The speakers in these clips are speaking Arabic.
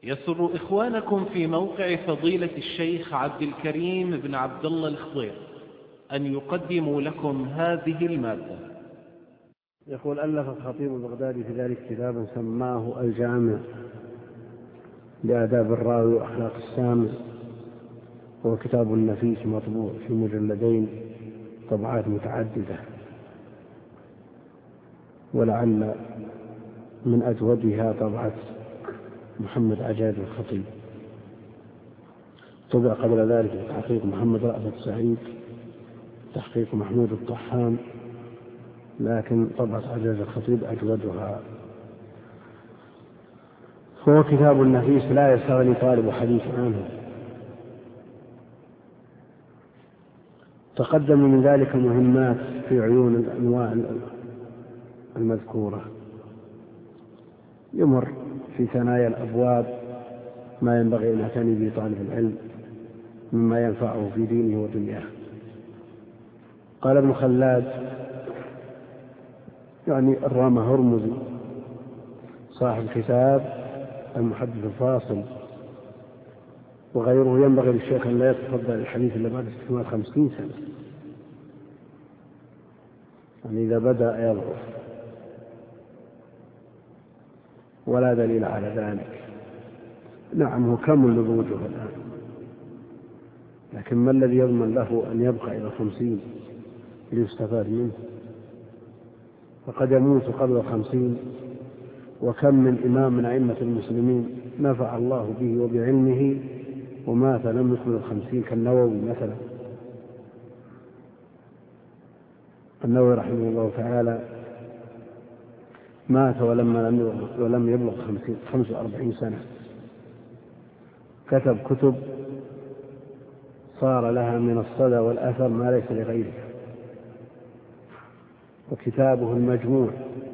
يسر إخوانكم في موقع فضيلة الشيخ عبد الكريم بن عبد الله الخضير أن يقدموا لكم هذه المادة. يقول ألف الخطيب البغدادي في ذلك كتابا سماه الجامع لآداب الراوي وأخلاق السامع، هو كتاب نفيس مطبوع في مجلدين طبعات متعددة، ولعل من أجودها طبعة محمد عجاج الخطيب، طبع قبل ذلك بتحقيق محمد رأفت سعيد، تحقيق محمود الطحان، لكن طبعة عجاج الخطيب أجودها. هو كتاب نفيس لا يستغني طالب حديث عنه. تقدم من ذلك مهمات في عيون الأنواع المذكورة، يمر في ثنايا الأبواب ما ينبغي أن يعتني به طالب العلم مما ينفعه في دينه ودنياه. قال ابن خلاد يعني الرامة هرمزي صاحب كتاب المحدث الفاصل وغيره، ينبغي للشيخ أن لا يتفضل الحديث إلا بعد 650 سنة، يعني إذا بدأ يضعف، ولا دليل على ذلك. نعم هو كمل نضوجه الآن، لكن ما الذي يضمن له أن يبقى إلى 50 ليستفاد منه؟ فقد يموت قبل 50، وكم من إمام من أئمة المسلمين نفع الله به وبعلمه ومات لم يكمل 50، كالنووي مثلا. النووي رحمه الله تعالى مات ولم يبلغ 45 سنة، كتب كتب صار لها من الصدى والأثر ما ليس لغيره، وكتابه المجموع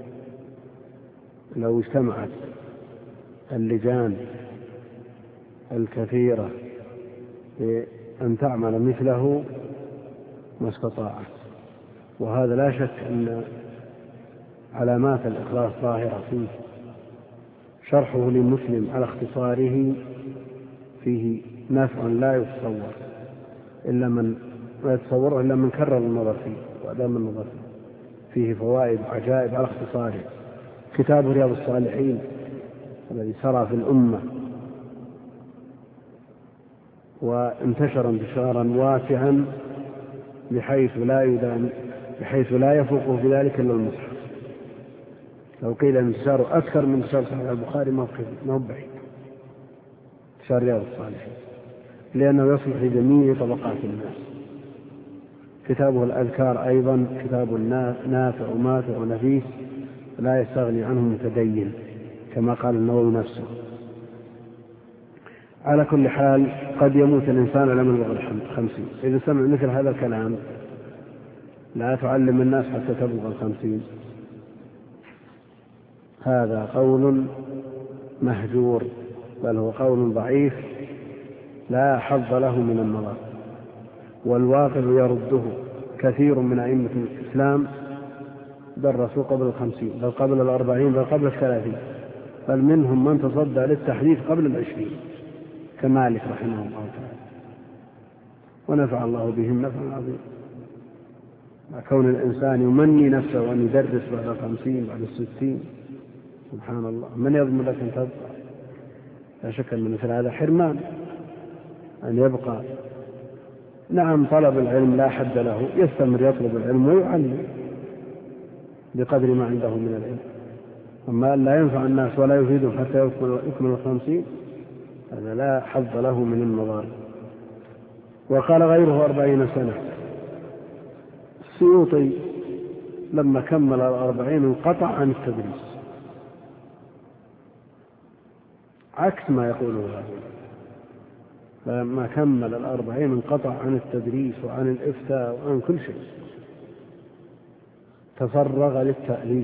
لو اجتمعت اللجان الكثيرة أن تعمل مثله ما استطاعت. وهذا لا شك أن علامات الإخلاص ظاهرة فيه. شرحه للمسلم على اختصاره فيه نفع لا يتصور إلا من كرر النظر فيه وأدام النظر فيه فوائد وعجائب على اختصاره. كتاب رياض الصالحين الذي سرى في الأمة وانتشر انتشارا واسعا بحيث لا يفوقه في ذلك إلا المصحف. لو قيل انتشاره أكثر من انتشار صحيح البخاري ما هو بعيد انتشار رياض الصالحين، لأنه يصلح لجميع طبقات الناس. كتابه الأذكار أيضا كتاب نافع وماتع ونفيس لا يستغني عنه متدين كما قال النووي نفسه. على كل حال قد يموت الإنسان لم يبلغ 50. إذا سمع مثل هذا الكلام لا تعلم الناس حتى تبلغ 50، هذا قول مهجور، بل هو قول ضعيف لا حظ له من النظر. والواقع يرده. كثير من أئمة الإسلام درسوا قبل 50، بل قبل 40، بل قبل 30، بل منهم من تصدى للتحديث قبل 20 كمالك رحمه الله تعالى، ونفع الله بهم نفعا عظيما. كون الإنسان يمني نفسه وأن يدرس بعد 50 بعد 60، سبحان الله، من يضمن لك أن تبقى؟ لا شك أن مثل هذا حرمان أن يبقى. نعم طلب العلم لا حد له، يستمر يطلب العلم ويعلم بقدر ما عنده من العلم، أما لا ينفع الناس ولا يفيدهم حتى يكمل 50، هذا لا حظ له من النظر. وقال غيره 40 سنة. السيوطي لما كمل 40 انقطع عن التدريس، عكس ما يقوله هذا. لما كمل 40 انقطع عن التدريس وعن الإفتاء وعن كل شيء، تفرغ للتأليف،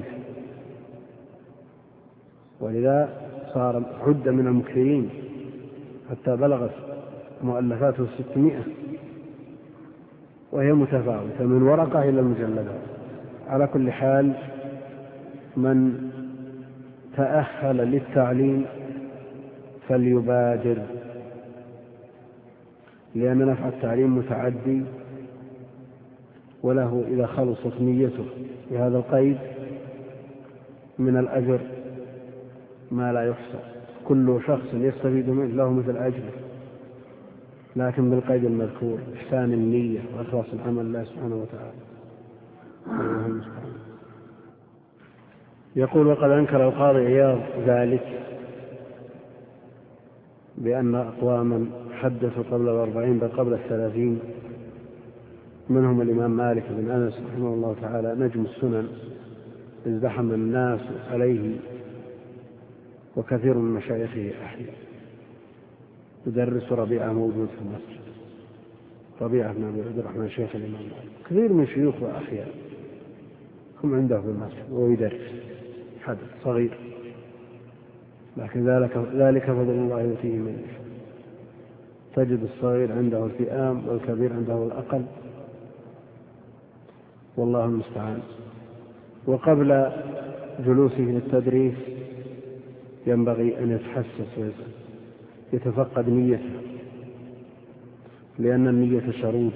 ولذا صار عد من المكثرين حتى بلغت مؤلفاته 600، وهي متفاوتة من ورقة إلى المجلدات. على كل حال من تأهل للتعليم فليبادر، لأن نفع التعليم متعدي، وله إذا خلصت نيته بهذا القيد من الأجر ما لا يحصى. كل شخص يستفيد منه له مثل أجره، لكن بالقيد المذكور: إحسان النية وإخلاص العمل لله سبحانه وتعالى. يقول: وقد أنكر القاضي عياض ذلك بأن أقواما حدثوا قبل 40 بل قبل 30، منهم الإمام مالك بن أنس رحمه الله تعالى نجم السنن، ازدحم الناس عليه، وكثير من مشايخه أحياء. يدرس ربيعة موجود في مصر، ربيعة بن أبي عبد الرحمن شيخ الإمام مالك، كثير من شيوخه أحياء هم عنده في مصر وهو يدرس، حدث صغير، لكن ذلك فضل الله يؤتيه من يشاء. تجد الصغير عنده الفئام والكبير عنده الأقل، والله المستعان. وقبل جلوسه للتدريس ينبغي أن يتحسس ويتفقد نيته، لأن النية شرود،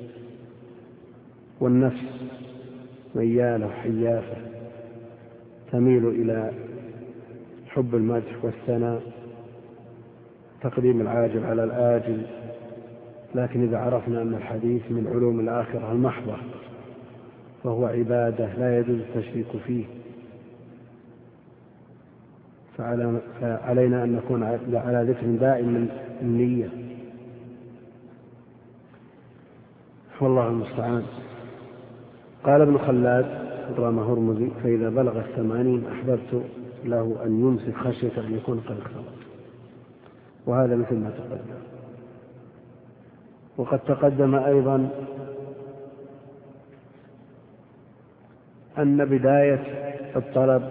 والنفس ميالة حيافة تميل إلى حب المدح والثناء، تقديم العاجل على الآجل. لكن إذا عرفنا أن الحديث من علوم الآخرة المحضة فهو عبادة لا يجوز التشريك فيه، فعلينا أن نكون على ذكر دائم من النية، والله المستعان. قال ابن خلاد رامه هرمزي: فإذا بلغ 80 أحببت له أن يمسك خشية أن يكون قد اختلط. وهذا مثل ما تقدم. وقد تقدم أيضا أن بداية الطلب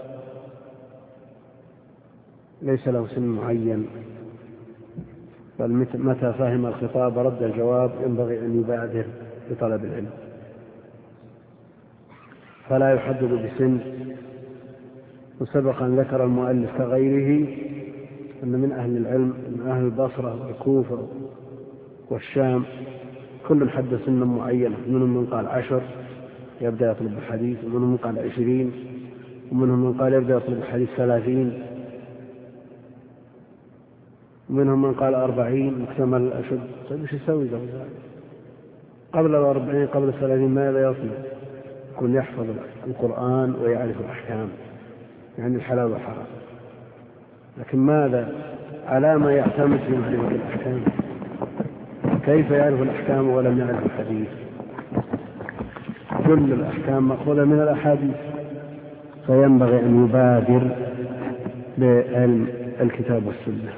ليس له سن معين، بل متى فهم الخطاب رد الجواب ينبغي أن يبادر بطلب العلم، فلا يحدد بسن. وسبق أن ذكر المؤلف كغيره أن من أهل العلم، من أهل البصرة والكوفة والشام، كل حد سن معينة، منهم من قال 10 يبدأ يطلب الحديث، ومنهم من قال 20، ومنهم من قال يبدأ يطلب الحديث 30، ومنهم من قال 40 مكتمل الأشد. طيب ايش يسوي قبل 40 قبل 30 ماذا يطلب؟ يكون يحفظ القرآن ويعرف الأحكام، يعني الحلال والحرام. لكن ماذا؟ على ما يعتمد في معرفة الأحكام؟ كيف يعرف الأحكام ولم يعرف الحديث؟ كل الأحكام مأخوذة من الأحاديث، فينبغي أن يبادر بعلم الكتاب والسنة.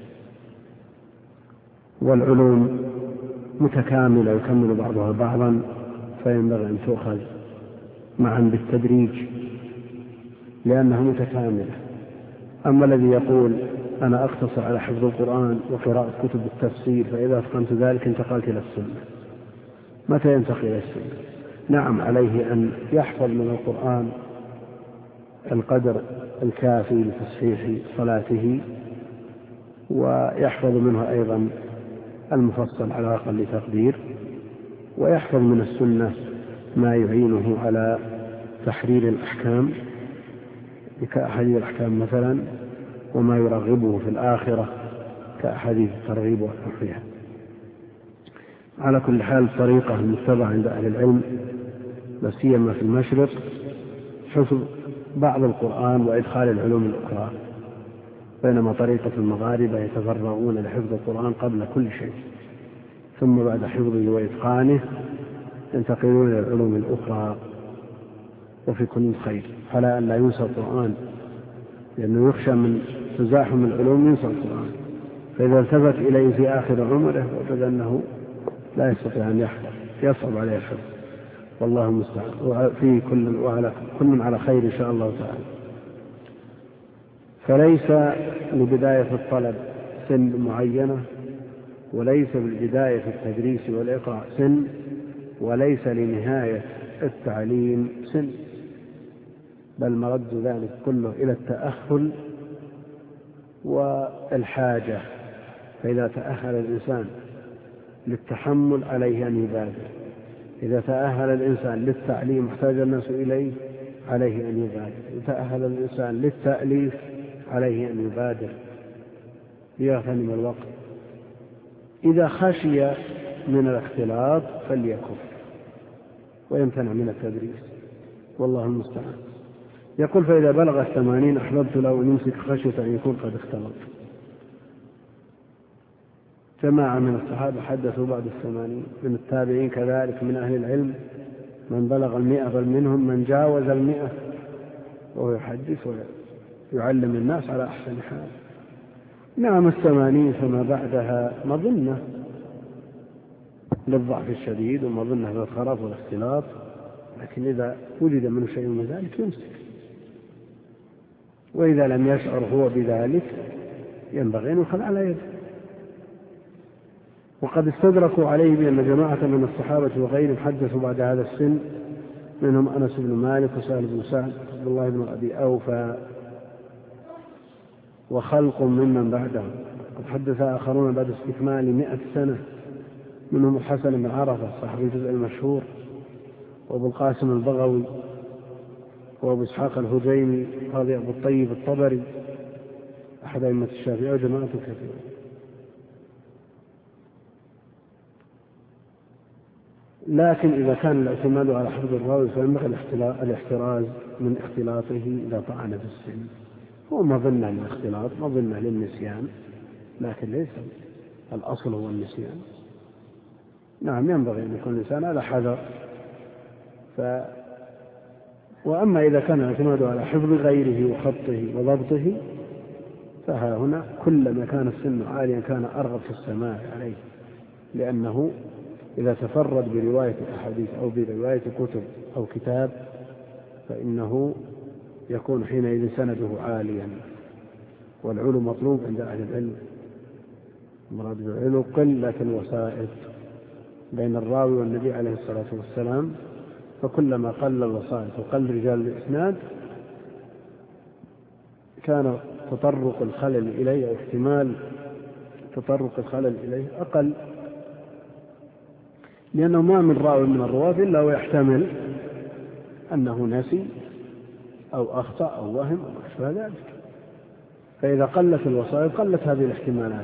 والعلوم متكاملة يكمل بعضها بعضا، فينبغي أن تؤخذ معا بالتدريج لأنها متكاملة. أما الذي يقول أنا أقتصر على حفظ القرآن وقراءة كتب التفسير فإذا أتقنت ذلك انتقلت إلى السنة، متى ينتقل إلى السنة؟ نعم، عليه أن يحفظ من القرآن القدر الكافي لتصحيح صلاته، ويحفظ منه أيضا المفصل على أقل تقدير، ويحفظ من السنة ما يعينه على تحرير الأحكام كأحاديث الأحكام مثلا، وما يرغبه في الآخرة كأحاديث الترغيب والترهيب. على كل حال طريقة المتبعة عند أهل العلم لا سيما في المشرق حفظ بعض القرآن وإدخال العلوم الأخرى، بينما طريقة المغاربة يتفرغون لحفظ القرآن قبل كل شيء، ثم بعد حفظه وإتقانه ينتقلون إلى العلوم الأخرى، وفي كل خير، فلا أن لا ينسى القرآن، لأنه يخشى من تزاحم العلوم ينسى القرآن، فإذا التفت إليه في آخر عمره وجد أنه لا يستطيع أن يحفظ، يصعب عليه الحفظ، والله المستعان. وفي كل على خير إن شاء الله تعالى. فليس لبداية الطلب سن معينة، وليس بالبداية في التدريس والإقراء سن، وليس لنهاية التعليم سن، بل مرد ذلك كله إلى التأهل والحاجة، فإذا تأهل الإنسان للتحمل عليه أن يبادر، إذا تأهل الإنسان للتعليم احتاج الناس إليه عليه أن يبادر، إذا تأهل الإنسان للتأليف عليه أن يبادر ليغتنم الوقت. إذا خشي من الاختلاط فليكف ويمتنع من التدريس، والله المستعان. يقول: فإذا بلغ 80 أحببت له أن يمسك خشية أن يكون قد اختلط. جماعة من الصحابة حدثوا بعد 80، من التابعين كذلك، من أهل العلم من بلغ 100، بل منهم من جاوز 100 وهو يحدث ويعلم الناس على أحسن حال. نعم 80 فما بعدها مظنة للضعف الشديد ومظنة للخرف والاختلاط، لكن إذا وجد منه شيء من ذلك يمسك، وإذا لم يشعر هو بذلك ينبغي أن يخل على يده. وقد استدركوا عليه بأن جماعة من الصحابة وغيرهم حدثوا بعد هذا السن، منهم أنس بن مالك وسهل بن سعد عبد الله بن أبي أوفى وخلق ممن بعدهم. قد حدث آخرون بعد استكمال 100 سنة، منهم الحسن بن عرفة صاحب الجزء المشهور، وابو القاسم البغوي، وابو إسحاق الهجيمي، قاضي أبو الطيب الطبري أحد أئمة الشافعية، وجماعة كثيرة. لكن إذا كان الاعتماد على حفظ الراوي فينبغي الاحتراز من اختلاطه إذا طعن في السن. هو مظنة للاختلاط، مظنة للنسيان، لكن ليس الأصل هو النسيان. نعم ينبغي أن يكون الإنسان على حذر. وأما إذا كان الاعتماد على حفظ غيره وخطه وضبطه فها هنا كلما كان السن عاليا كان أرغب في السماع عليه، لأنه إذا تفرد برواية أحاديث أو برواية كتب أو كتاب فإنه يكون حينئذ سنده عاليا، والعلو مطلوب عند أهل العلم. مراد بالعلو قلة الوسائط بين الراوي والنبي عليه الصلاة والسلام، فكلما قل الوسائط وقل رجال الإسناد كان تطرق الخلل إليه أو احتمال تطرق الخلل إليه أقل، لأنه ما من راوي من الرواة إلا ويحتمل أنه نسي أو أخطأ أو وهم أو أشبه ذلك. فإذا قلت الوسائط قلت هذه الاحتمالات.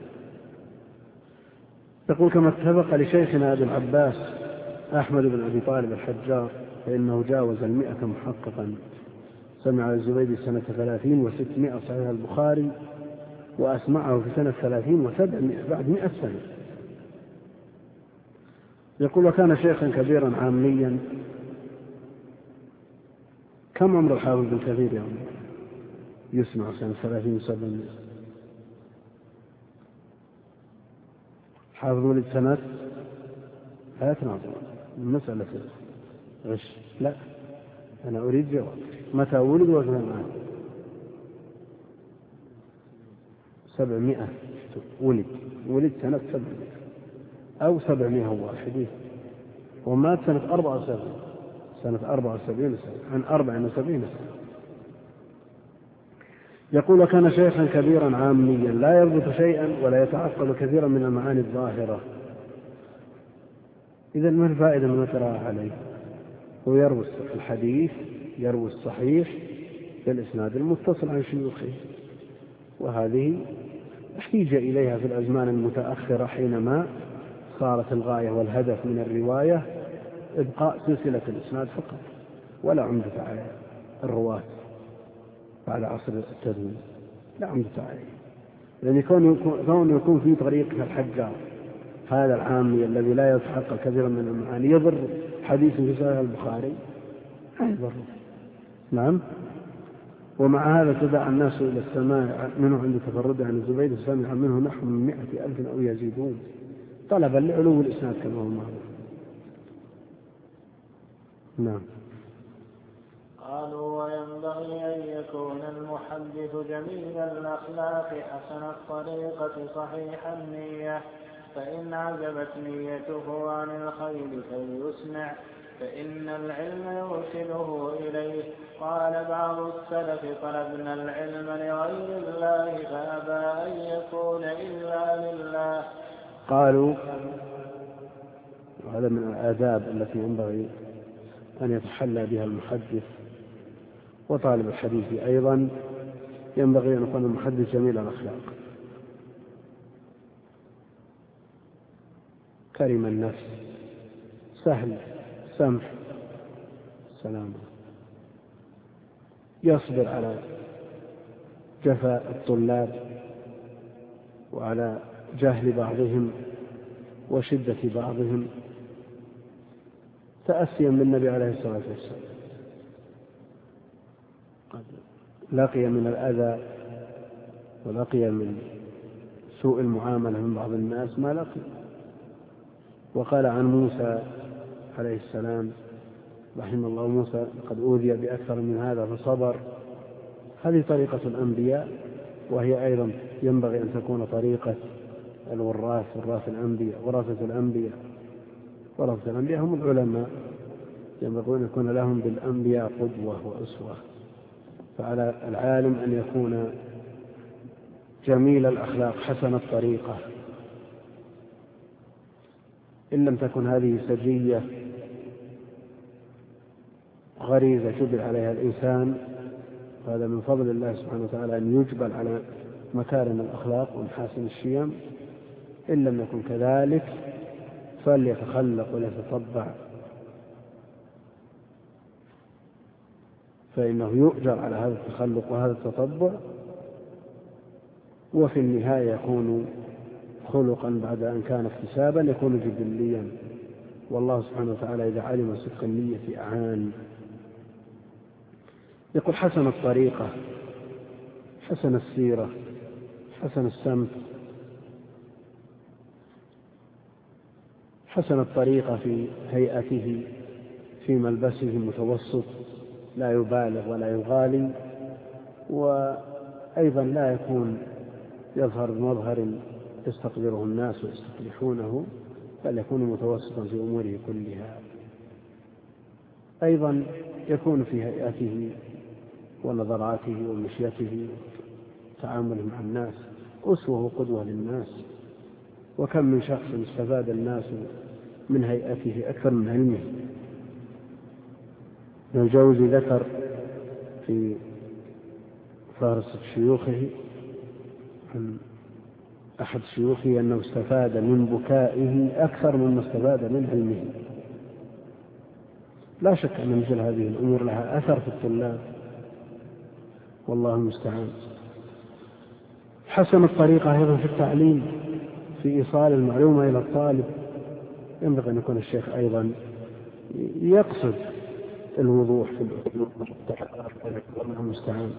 تقول: كما اتفق لشيخنا أبي العباس أحمد بن أبي طالب الحجار فإنه جاوز 100 محققا، سمع الزبيدي سنة 30 و600 صحيح البخاري، وأسمعه في سنة 30 و700 بعد 100 سنة. يقول: وكان شيخا كبيرا عاميا. كم عمر الحافظ بن كثير يوم يسمع؟ سنة 30 و700. حافظ ولد سنة لا تناظر المسألة غش، لا أنا أريد جواب. متى ولد وكم عام؟ 700 ولد سنة 700 أو 701 ومات سنة 74 سنة عن 74 سنة. يقول: وكان شيخا كبيرا عاميا لا يربط شيئا ولا يتعقل كثيرا من المعاني الظاهرة. إذا ما الفائدة من القراءة عليه؟ هو يروي الحديث، يروي الصحيح بالإسناد المتصل عن شيوخه، وهذه احتيج إليها في الأزمان المتأخرة حينما صارت الغاية والهدف من الرواية إبقاء سلسلة الإسناد فقط ولا عمدة على الرواة بعد عصر التدوين، لا عمدة عليه. لأن يكون في طريق الحجار هذا العامي الذي لا يتحقق كثيرا من المعاني يضر حديث في صحيح البخاري، لا يضر. نعم. ومع هذا تدعى الناس إلى السماع منه عند تفرده عن الزبيدي، سمع منه نحو من 100,000 أو يزيدون، طلبا لعلو الإسناد كما هو معروف. نعم. قالوا: وينبغي أن يكون المحدث جميل الأخلاق حسن الطريقة صحيح النية، فإن عجبت نيته عن الخير فليسمع، فإن العلم يوصله إليه. قال بعض السلف: طلبنا العلم لغير الله فأبى أن يكون إلا لله. قالوا وهذا من الآداب التي ينبغي أن يتحلى بها المحدث وطالب الحديث أيضا، ينبغي أن يكون المحدث جميل الأخلاق كريم النفس سهل سمح سلام، يصبر على جفاء الطلاب وعلى جهل بعضهم وشدة بعضهم تأسيا بالنبي عليه الصلاة والسلام. قد لقي من الأذى ولقي من سوء المعاملة من بعض الناس ما لقي. وقال عن موسى عليه السلام رحمه الله: موسى قد أوذي بأكثر من هذا فصبر. هذه طريقة الأنبياء، وهي أيضا ينبغي أن تكون طريقة ورثة الأنبياء هم العلماء، ينبغي أن يكون لهم بالأنبياء قدوة وأسوة. فعلى العالم أن يكون جميل الأخلاق حسن الطريقة. إن لم تكن هذه سجية غريزة جبل عليها الإنسان، فهذا من فضل الله سبحانه وتعالى أن يجبل على مكارم الأخلاق ومحاسن الشيم. إن لم يكن كذلك فليتخلق وليتطبع، فإنه يؤجر على هذا التخلق وهذا التطبع، وفي النهاية يكون خلقا بعد أن كان اكتسابا، يكون جبليا. والله سبحانه وتعالى إذا علم صدق النية أعان. يقول: حسن الطريقة، حسن السيرة، حسن السمت، حسن الطريقة في هيئته، في ملبسه متوسط لا يبالغ ولا يغالي، وأيضا لا يكون يظهر بمظهر يستقدره الناس ويستقبحونه، بل يكون متوسطا في أموره كلها. أيضا يكون في هيئته ونظراته ومشيته وتعامله مع الناس أسوة وقدوة للناس. وكم من شخص استفاد الناس من هيئته أكثر من علمه. ابن الجوزي ذكر في فهرسة شيوخه عن أحد شيوخه أنه استفاد من بكائه أكثر مما استفاد من علمه. لا شك أن مثل هذه الأمور لها أثر في الطلاب، والله المستعان. حسن الطريقة أيضا في التعليم، في إيصال المعلومة إلى الطالب. ينبغي أن يكون الشيخ أيضا يقصد الوضوح في الأسلوب، والله المستعان.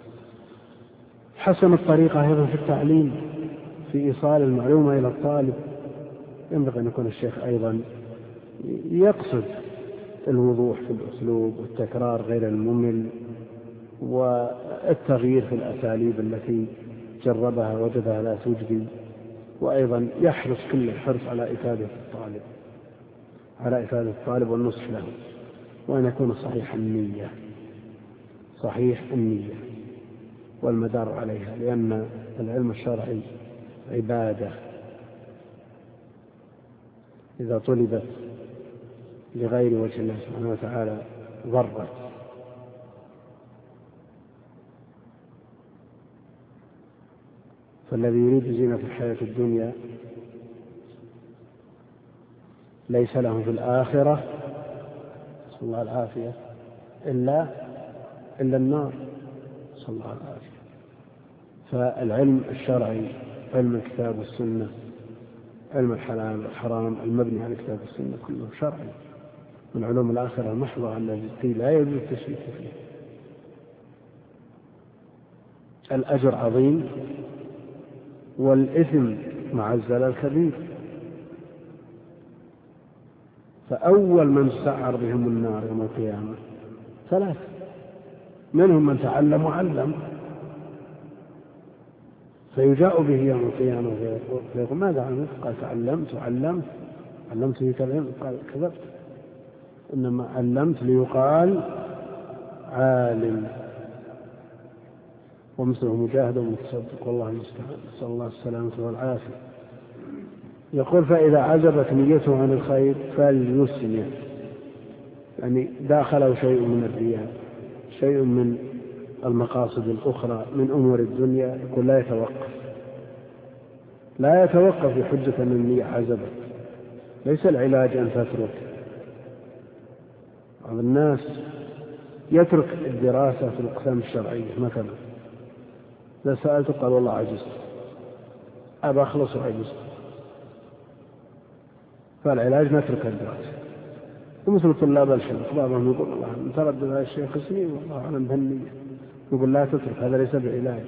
حسن الطريقة أيضا في التعليم، في إيصال المعلومة إلى الطالب. ينبغي أن يكون الشيخ أيضا يقصد الوضوح في الأسلوب والتكرار غير الممل والتغيير في الأساليب التي جربها وجدها لا تجدي. وأيضا يحرص كل الحرص على إفادة الطالب والنصح له، وأن يكون صحيح النية والمدار عليها، لأن العلم الشرعي عبادة إذا طلبت لغير وجه الله سبحانه وتعالى ضرت. فالذي يريد زينة الحياة الدنيا ليس له في الآخرة صلى الله العافية إلا النار صلى الله العافية. فالعلم الشرعي، علم الكتاب والسنة، علم الحلال والحرام المبني على الكتاب والسنة، كله شرعي من علوم الآخرة المحضة التي لا يجوز التشريك فيها. الأجر عظيم والإثم مع الزلل كبير. فأول من سعر بهم النار يوم القيامة 3، منهم من تعلم وعلم، فيجاء به يوم القيامة فيقول: ماذا عملت؟ قال: تعلمت وعلمت، علمته كذا، قال: كذبت. إنما علمت ليقال عالم، ومثله مجاهد ومتصدق، والله المستعان، نسأل الله السلامة والعافية. يقول فإذا عزبت نيته عن الخير فليسمع، يعني داخله شيء من الرياء، شيء من المقاصد الأخرى من أمور الدنيا، يقول لا يتوقف بحجة أن النية عزبت. ليس العلاج أن تترك. بعض الناس يترك الدراسة في الأقسام الشرعية مثلا، إذا سألت قال والله عجزت، أبى أخلص وعجزت، فالعلاج نترك الدراسة. ومثل طلاب الحفظ بعضهم يقول الله متردد على الشيخ سنين والله أعلم بهالنية، يقول لا تترك، هذا ليس بعلاج.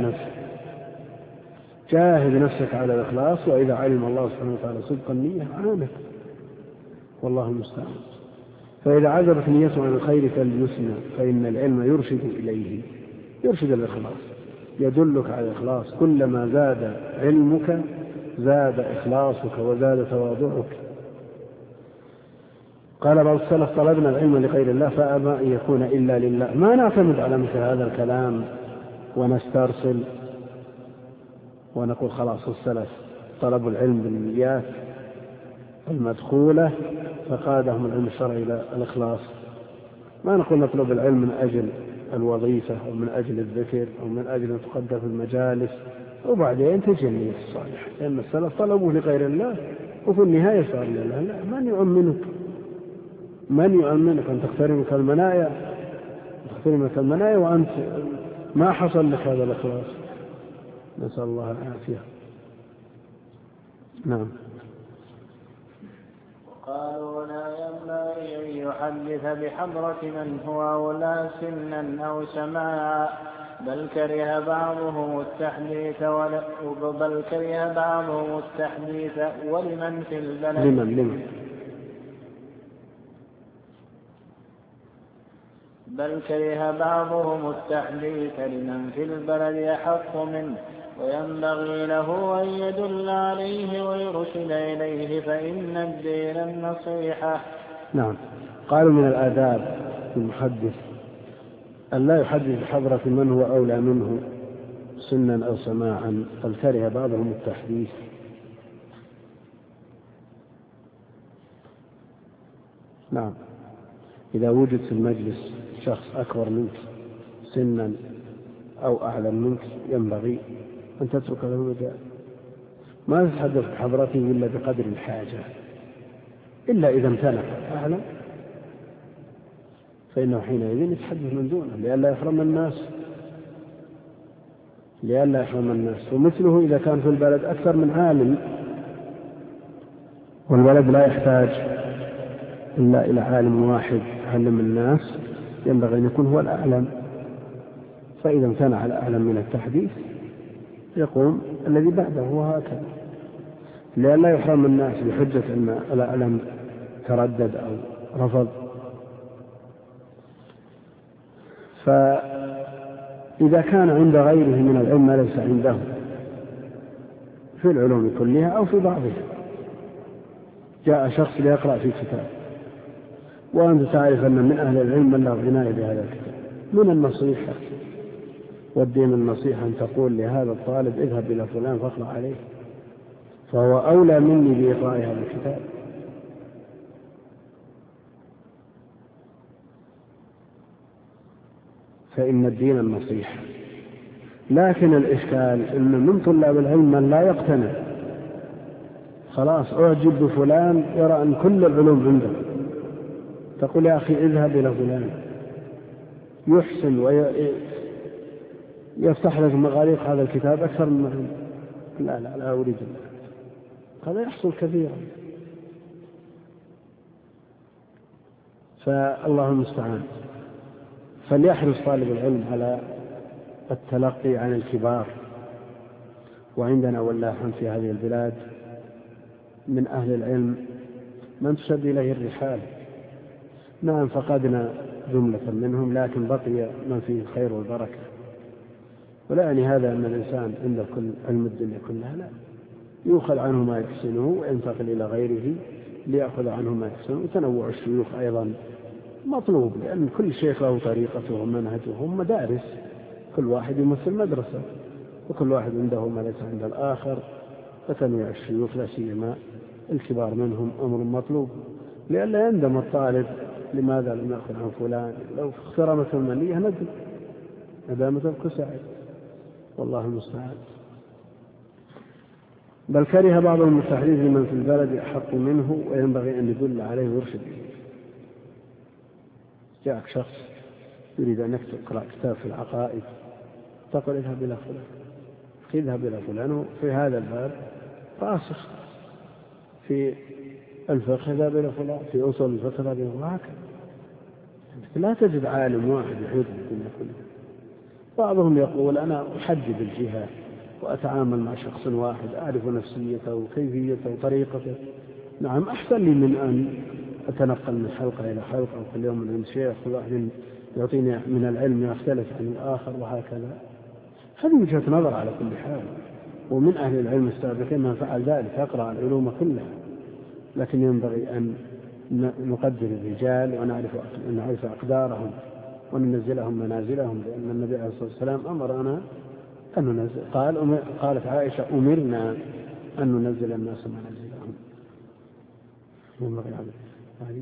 جاهد نفسك على الإخلاص، وإذا علم الله سبحانه وتعالى صدق النية عانك، والله المستعان. فإذا عزبت نيته عن الخير فليسمع، فإن العلم يرشد إليه، يرشد الإخلاص، يدلك على الإخلاص. كلما زاد علمك زاد إخلاصك وزاد تواضعك. قال بعض السلف طلبنا العلم لغير الله فأبى أن يكون إلا لله. ما نعتمد على مثل هذا الكلام ونسترسل ونقول خلاص السلف طلبوا العلم بالنيات المدخولة فقادهم العلم الشرعي إلى الإخلاص. ما نقول نطلب العلم من أجل الوظيفة أو من أجل الذكر أو من أجل أن تقدم في المجالس وبعدين تجي النية الصالحة، لأن السلف طلبوا لغير الله وفي النهاية صار لله. لا، من يؤمنك أن تخترمك المنايا وأنت ما حصل لك هذا الإخلاص. نسأل الله العافية. نعم. قالوا لا ينبغي أن يحدث بحضرة من هو أولى سنا أو سماعا، بل كره بعضهم التحديث ولمن في البلد بل كره بعضهم التحديث لمن في البلد أحق منه، وينبغي له أن يدل عليه ويرشد إليه، فإن الدين النصيحة. نعم. قالوا من الآداب المحدث أن لا يحدث بحضرة من هو أولى منه سنا أو سماعا، بل كره بعضهم التحديث. نعم. إذا وجد في المجلس شخص أكبر منك سنا أو أعلم منك ينبغي أن تترك له مجال، ما تتحدث بحضرته إلا بقدر الحاجة، إلا إذا امتنع أعلم فإنه حينئذ يتحدث من دونه لئلا يحرم الناس. ومثله إذا كان في البلد أكثر من عالم والبلد لا يحتاج إلا إلى عالم واحد علم الناس، ينبغي أن يكون هو الأعلم، فإذا امتنع الأعلم من التحديث يقوم الذي بعده وهكذا، لئلا يحرم الناس بحجة أن الأعلم تردد أو رفض. فإذا كان عند غيره من العلم ما ليس عنده في العلوم كلها أو في بعضها، جاء شخص ليقرأ في كتاب وأنت تعرف أن من أهل العلم من له عناية بهذا الكتاب، من النصيحة والدين النصيحة أن تقول لهذا الطالب اذهب إلى فلان فاقرأ عليه، فهو أولى مني بإقراء هذا الكتاب. فإن الدين النصيحة. لكن الإشكال أن من طلاب العلم من لا يقتنع، خلاص أعجب بفلان يرى أن كل العلوم عنده، تقول يا أخي اذهب إلى فلان يحسن ويفتح لك مغاليق هذا الكتاب أكثر من لا أريد. هذا يحصل كثيرا. فالله المستعان. فليحرص طالب العلم على التلقي عن الكبار. وعندنا والله في هذه البلاد من أهل العلم من تشد إليه الرحال. نعم فقدنا جملة منهم، لكن بقي من فيه الخير والبركة. ولا يعني هذا أن الإنسان عنده كل علم الدنيا كلها، لا، يؤخذ عنه ما يحسنه وينتقل إلى غيره ليأخذ عنه ما يحسن. وتنوع الشيوخ أيضا مطلوب، لأن كل شيخ له طريقته ومنهجه، هم مدارس، كل واحد يمثل مدرسة، وكل واحد عنده ما ليس عند الآخر. فتنويع الشيوخ لا سيما الكبار منهم أمر مطلوب، لئلا يندم الطالب لماذا لم يأخذ عن فلان، لو اخترمت المنية ندامة الكسائر، والله المستعان. بل كره بعضهم التحديث لمن في البلد أحق منه، وينبغي أن يدل عليه ويرشد إليه. جاءك شخص يريد أن يقرأ كتاب في العقائد، تقول اذهب إلى فلان، اذهب إلى فلان في هذا الباب راسخ، في الفقه اذهب إلى فلان، في أصول الفقه اذهب إلى فلان. لا تجد عالم واحد يحيط بالدنيا كلها. بعضهم يقول أنا أحدد الجهة وأتعامل مع شخص واحد، أعرف نفسيته وكيفيته وطريقته. نعم، أحسن لي من أن أتنقل من حلقة إلى حلقة، وكل يوم من شيخ واحد يعطيني من العلم يختلف عن الآخر وهكذا. هذه وجهة نظر على كل حال، ومن أهل العلم السابقين من فعل ذلك، يقرأ العلوم كلها. لكن ينبغي أن نقدر الرجال ونعرف أقدارهم وننزلهم منازلهم، لأن النبي عليه الصلاة والسلام أمرنا أن ننزل. قالت عائشة أمرنا أن ننزل الناس منازلهم. ينبغي عليه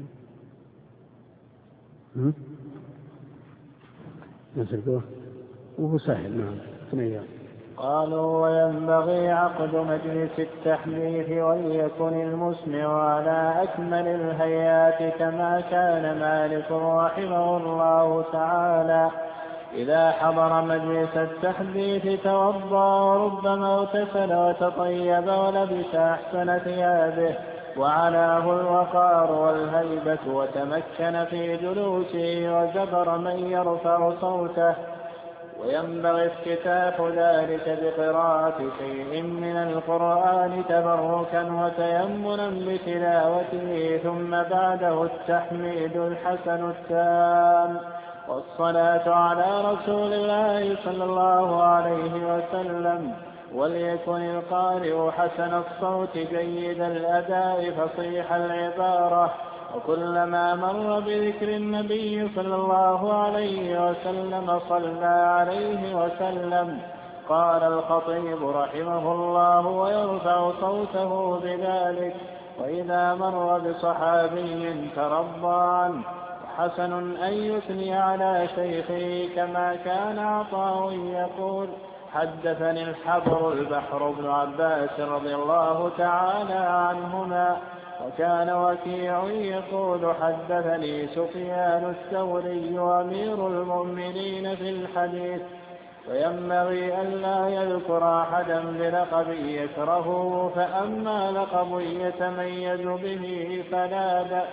نزلوه وهو سهل. نعم. قالوا وينبغي عقد مجلس التحديث وليكن المسمع على أكمل الهيئات، كما كان مالك رحمه الله تعالى إذا حضر مجلس التحديث توضأ، وربما اغتسل وتطيب ولبس أحسن ثيابه، وعلاه الوقار والهيبة، وتمكن في جلوسه، وزبر من يرفع صوته. وينبغي افتتاح ذلك بقراءة شيء من القرآن تبركا وتيمنا بتلاوته، ثم بعده التحميد الحسن التام، والصلاة على رسول الله صلى الله عليه وسلم. وليكن القارئ حسن الصوت جيد الأداء فصيح العبارة، وكلما مر بذكر النبي صلى الله عليه وسلم صلى عليه وسلم. قال الخطيب رحمه الله ويرفع صوته بذلك. وإذا مر بصحابي ترضى عنه، حسن أن يثني على شيخه، كما كان عطاء يقول حدثني الحبر البحر بن عباس رضي الله تعالى عنهما، وكان وكيع يقول حدثني سفيان الثوري أمير المؤمنين في الحديث. وينبغي أن لا يذكر أحدا بلقب يكرهه، فأما لقب يتميز به فلا بأس.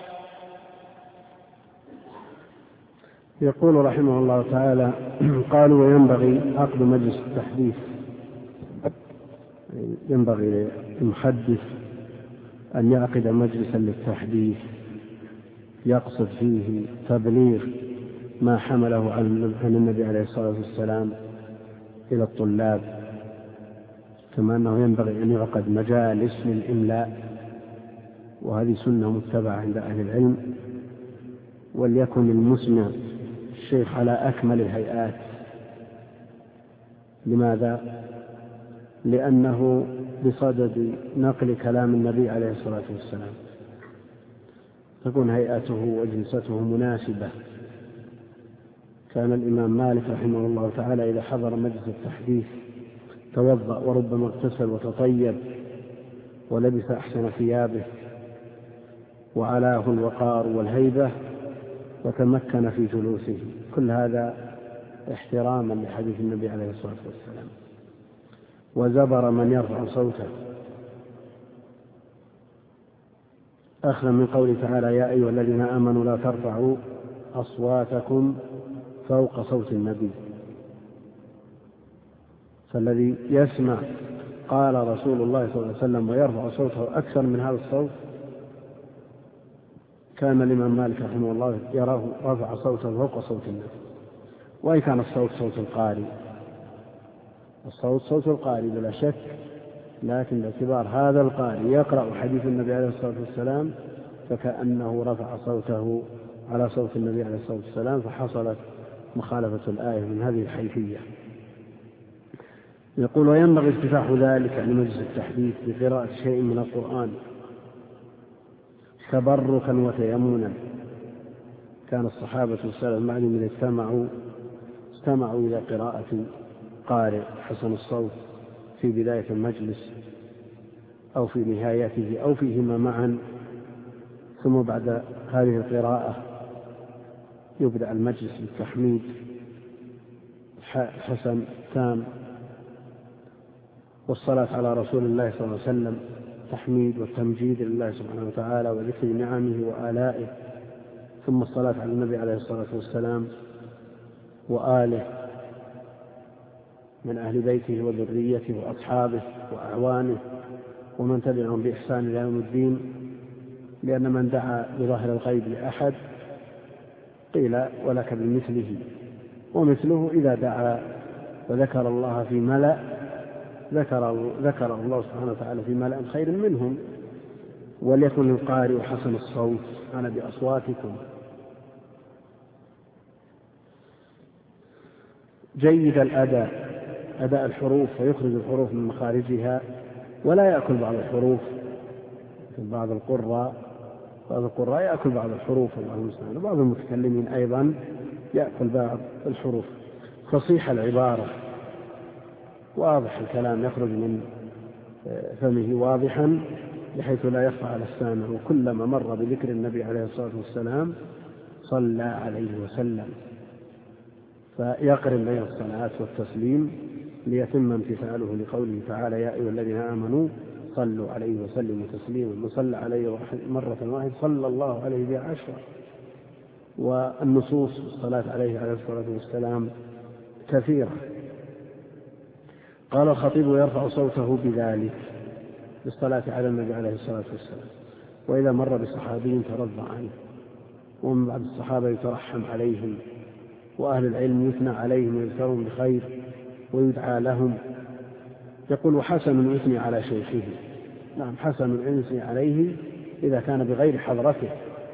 يقول رحمه الله تعالى قالوا وينبغي عقد مجلس التحديث، ينبغي للمحدث أن يعقد مجلسا للتحديث يقصد فيه تبليغ ما حمله عن النبي عليه الصلاة والسلام إلى الطلاب، كما أنه ينبغي أن يعقد مجالس للإملاء، وهذه سنة متبعة عند أهل العلم. وليكن المسمع الشيخ على أكمل الهيئات. لماذا؟ لأنه بصدد نقل كلام النبي عليه الصلاة والسلام، تكون هيئته وجلسته مناسبة. كان الإمام مالك رحمه الله تعالى إذا حضر مجلس التحديث توضأ، وربما اغتسل وتطيب ولبس أحسن ثيابه، وعلاه الوقار والهيبة، وتمكن في جلوسه. كل هذا احتراما لحديث النبي عليه الصلاة والسلام. وزبر من يرفع صوته، أخذا من قوله تعالى يا أيها الذين آمنوا لا ترفعوا أصواتكم فوق صوت النبي. فالذي يسمع قال رسول الله صلى الله عليه وسلم ويرفع صوته أكثر من هذا الصوت، كان الإمام مالك رحمه الله يراه رفع صوته فوق صوت النبي. وإن كان الصوت صوت القارئ، الصوت صوت القارئ بلا شك، لكن باعتبار هذا القارئ يقرأ حديث النبي عليه الصلاة والسلام فكأنه رفع صوته على صوت النبي عليه الصلاة والسلام، فحصلت مخالفة الآية من هذه الحيثية. يقول: وينبغي افتتاح ذلك لمجلس التحديث بقراءة شيء من القرآن تبركا وتيمنا. كان الصحابة والسلف معهم إذا استمعوا إلى قراءة قارئ حسن الصوت في بداية المجلس أو في نهايته أو فيهما معا، ثم بعد هذه القراءة يبدأ المجلس بالتحميد حسن تام، والصلاة على رسول الله صلى الله عليه وسلم، تحميد والتمجيد لله سبحانه وتعالى وذكر نعمه وآلائه، ثم الصلاة على النبي عليه الصلاة والسلام وآله من أهل بيته وذريته وأصحابه وأعوانه ومن تبعهم بإحسان إلى يوم الدين. لأن من دعا بظاهر الغيب لأحد قيل: ولك بمثله. ومثله إذا دعا وذكر الله في ملأ ذكر الله سبحانه وتعالى في ملأ خير منهم. وليكن القارئ حسن الصوت، أنا بأصواتكم، جيد الأداء، أداء الحروف، ويخرج الحروف من مخارجها، ولا يأكل بعض الحروف. بعض القراء يأكل بعض الحروف، الله المستعان، وبعض المتكلمين أيضا يأكل بعض الحروف. فصيح العبارة، واضح الكلام، يخرج من فمه واضحا بحيث لا يخفى على السامع، وكلما مر بذكر النبي عليه الصلاة والسلام صلى عليه وسلم، فيقرن بين الصلاة والتسليم ليتم امتثاله لقوله تعالى: يا أيها الذين آمنوا صلوا عليه وسلموا تسليما. من صلى عليه مرة واحدة صلى الله عليه بها 10. والنصوص الصلاة عليه الصلاة والسلام كثيرة. قال الخطيب: ويرفع صوته بذلك بالصلاة على النبي عليه الصلاة والسلام. وإذا مر بصحابي ترضى عنه، ومن بعد الصحابة يترحم عليهم، وأهل العلم يثنى عليهم ويذكرهم بخير ويدعى لهم. يقول: وحسن يثني على شيخه. نعم، حسن يثني عليه إذا كان بغير حضرته،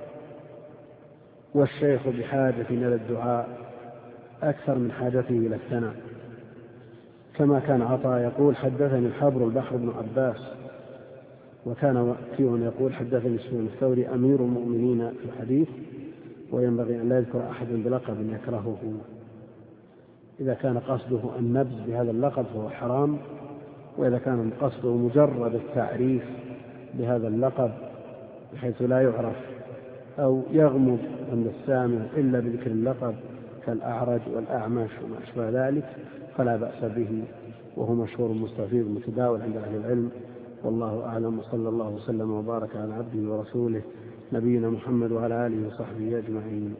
والشيخ بحاجة إلى الدعاء أكثر من حاجته إلى الثناء. كما كان عطاء يقول: حدثني الحبر البحر بن عباس. وكان وكيع يقول: حدثني سفيان الثوري أمير المؤمنين في الحديث، وينبغي أن لا يذكر أحد بلقب يكرهه. إذا كان قصده النبذ بهذا اللقب فهو حرام، وإذا كان قصده مجرد التعريف بهذا اللقب بحيث لا يعرف أو يغمض عند السامع إلا بذكر اللقب كالأعرج والأعمش وما أشبه ذلك فلا بأس به، وهو مشهور مستفيض متداول عند أهل العلم. والله أعلم، وصلى الله وسلم وبارك على عبده ورسوله نبينا محمد وعلى آله وصحبه أجمعين.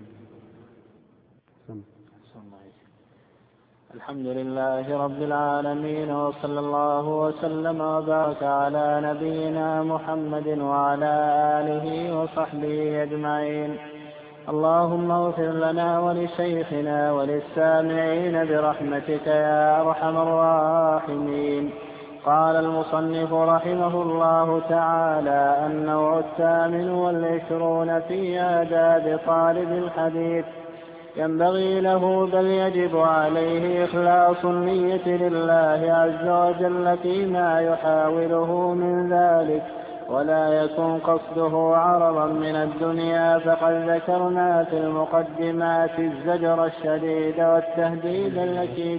الحمد لله رب العالمين، وصلى الله وسلم وبارك على نبينا محمد وعلى آله وصحبه أجمعين. اللهم اغفر لنا ولشيخنا وللسامعين برحمتك يا أرحم الراحمين. قال المصنف رحمه الله تعالى: النوع 28 في آداب طالب الحديث. ينبغي له بل يجب عليه إخلاص النية لله عز وجل فيما يحاوله من ذلك، ولا يكن قصده عرضا من الدنيا. فقد ذكرنا في المقدمات الزجر الشديد والتهديد الأكيد.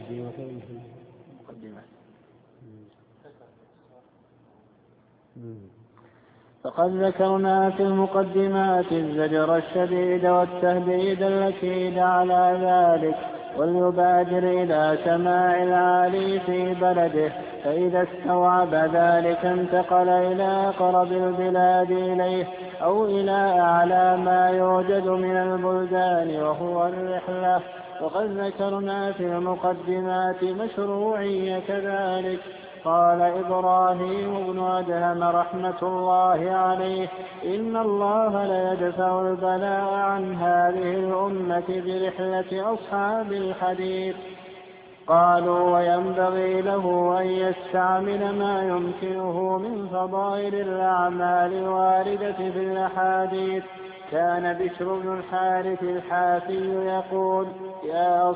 فقد ذكرنا في المقدمات الزجر الشديد والتهديد الأكيد على ذلك، وليبادر إلى سماع العالي في بلده، فإذا استوعب ذلك انتقل إلى أقرب البلاد إليه أو إلى أعلى ما يوجد من البلدان وهو الرحلة. وقد ذكرنا في المقدمات مشروعية كذلك. قال إبراهيم بن أدهم رحمة الله عليه: إن الله ليدفع البلاء عن هذه الأمة برحلة أصحاب الحديث. قالوا وينبغي له أن يستعمل ما يمكنه من فضائل الأعمال الواردة في الأحاديث. كان بشر بن الحارث الحافي يقول: يا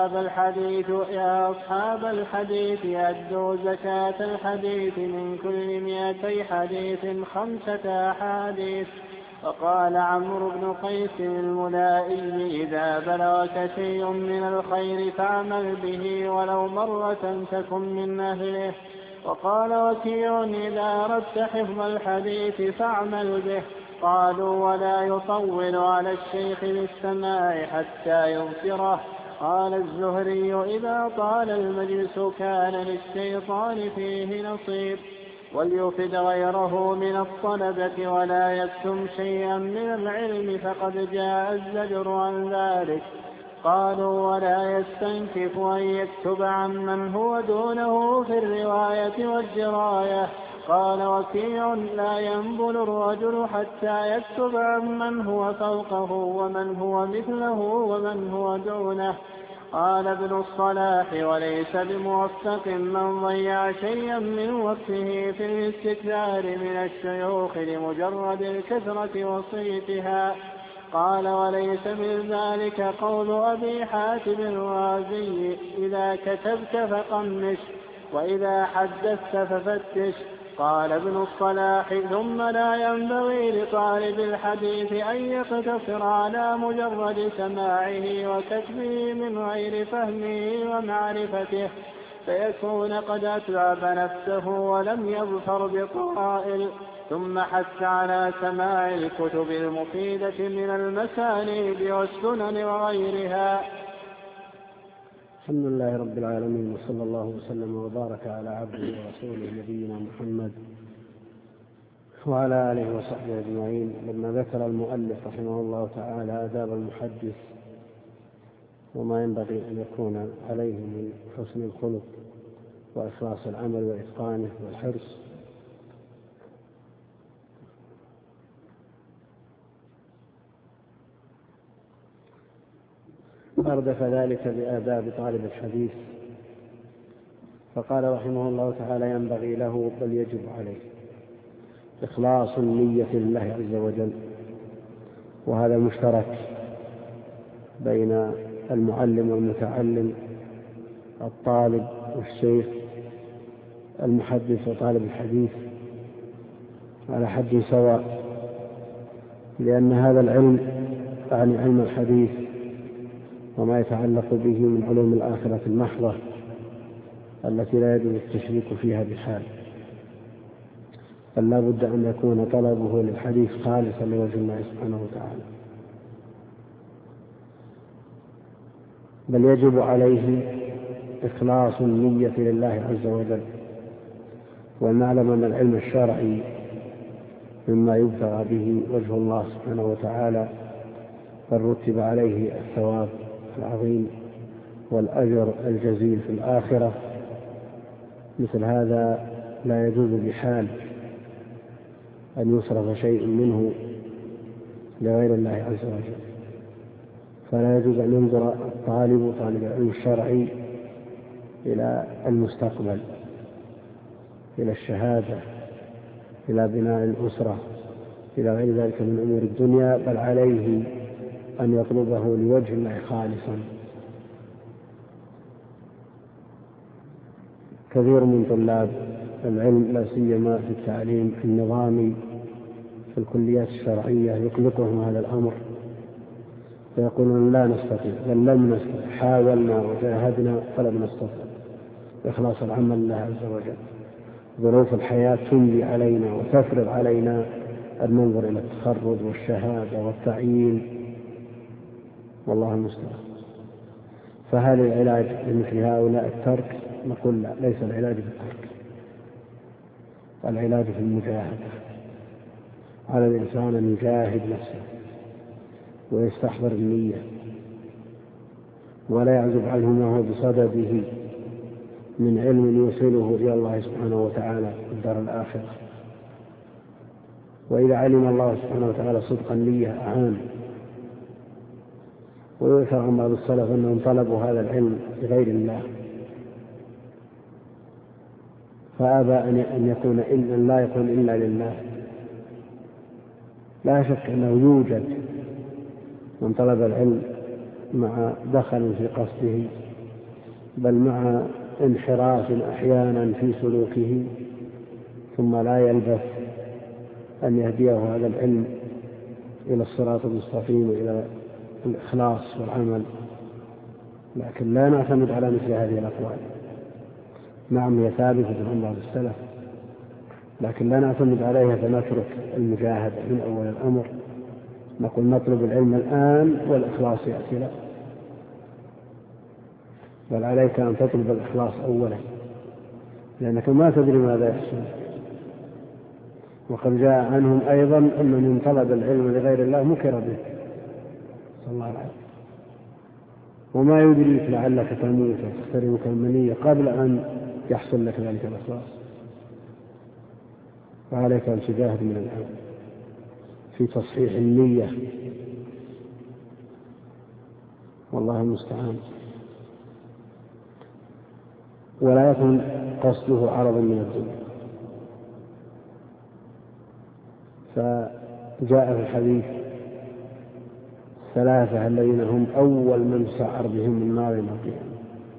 أصحاب الحديث أدوا زكاة الحديث من كل 200 حديث 5 أحاديث. وقال عمرو بن قيس الملائي: إذا بلغك شيء من الخير فاعمل به ولو مرة تكن من أهله. وقال وكيع: إذا أردت حفظ الحديث فاعمل به. قالوا ولا يطول على الشيخ بالسماع حتى يغفره. قال الزهري: إذا طال المجلس كان للشيطان فيه نصيب. وليفد غيره من الطلبة ولا يكتم شيئا من العلم فقد جاء الزجر عن ذلك. قالوا ولا يستنكف أن يكتب عمن هو دونه في الرواية والدراية. قال وكيع: لا ينبل الرجل حتى يكتب عمن هو فوقه ومن هو مثله ومن هو دونه. قال ابن الصلاح: وليس بموفق من ضيع شيئا من وقته في الاستكثار من الشيوخ لمجرد الكثرة وصيتها. قال وليس من ذلك قول أبي حاتم الرازي: إذا كتبت فقمش وإذا حدثت ففتش. قال ابن الصلاح: ثم لا ينبغي لطالب الحديث أن يقتصر على مجرد سماعه وكتبه من غير فهمه ومعرفته فيكون قد أتعب نفسه ولم يظفر بطائل. ثم حث على سماع الكتب المفيدة من المسانيد والسنن وغيرها. الحمد لله رب العالمين، وصلى الله وسلم وبارك على عبده ورسوله نبينا محمد وعلى آله وصحبه أجمعين. لما ذكر المؤلف رحمه الله تعالى آداب المحدث وما ينبغي أن يكون عليه من حسن الخلق وإخلاص العمل وإتقانه والحرص، أردف ذلك بآداب طالب الحديث، فقال رحمه الله تعالى: ينبغي له بل يجب عليه إخلاص النية لله عز وجل. وهذا مشترك بين المعلم والمتعلم، الطالب والشيخ، المحدث وطالب الحديث على حد سواء، لأن هذا العلم يعني علم الحديث وما يتعلق به من علوم الآخرة المحضة التي لا يجوز التشريك فيها بحال، بل لا بد أن يكون طلبه للحديث خالصا لوجه الله سبحانه وتعالى. بل يجب عليه إخلاص النية لله عز وجل. ونعلم أن العلم الشرعي مما يبتغى به وجه الله سبحانه وتعالى، بل رتب عليه الثواب العظيم والأجر الجزيل في الآخرة. مثل هذا لا يجوز بحال أن يصرف شيء منه لغير الله عز وجل. فلا يجوز أن ينظر طالب العلم الشرعي إلى المستقبل، إلى الشهادة، إلى بناء الأسرة، إلى غير ذلك من أمور الدنيا، بل عليه أن يطلبه لوجه الله خالصا. كثير من طلاب العلم لا سيما في التعليم النظامي في الكليات الشرعية يقلقهم هذا الأمر، فيقولون لا نستطيع، بل لم نستطيع، حاولنا وجاهدنا فلم نستطيع إخلاص العمل لله عز وجل. ظروف الحياة تملي علينا وتفرض علينا أن ننظر إلى التخرج والشهادة والتعيين، والله المستعان. فهل العلاج لمثل هؤلاء الترك؟ نقول لا، ليس العلاج بالترك، العلاج في المجاهدة. على الإنسان أن يجاهد نفسه ويستحضر النية ولا يعزب عنه ما هو بصدده من علم يوصله إلى الله سبحانه وتعالى في الدار الآخرة. وإذا علم الله سبحانه وتعالى صدق النية أعان. ويؤثر عن بعض السلف أنهم طلبوا هذا العلم لغير الله فأبى أن لا يكون إلا لله. لا شك أنه يوجد من طلب العلم مع دخل في قصده، بل مع انحراف أحيانا في سلوكه، ثم لا يلبث أن يهديه هذا العلم إلى الصراط المستقيم وإلى الإخلاص والعمل. لكن لا نعتمد على مثل هذه الأقوال. نعم هي ثابتة عن بعض السلف، لكن لا نعتمد عليها فنترك المجاهدة من أول الأمر، نقول نطلب العلم الآن والإخلاص يأتي له، بل عليك أن تطلب الإخلاص أولا، لأنك ما تدري ماذا يحصل. وقد جاء عنهم أيضا أن من طلب العلم لغير الله مكر به، صلى الله عليه وسلم. وما يدريك لعلك تموت وتخترمك المنية قبل أن يحصل لك ذلك الإخلاص. وعليك أن تجاهد من الآن في تصحيح النية، والله المستعان. ولا يكون قصده عرضا من الدنيا. فجاء في الحديث 3 الذين هم أول من سعر بهم النار يوم القيامة: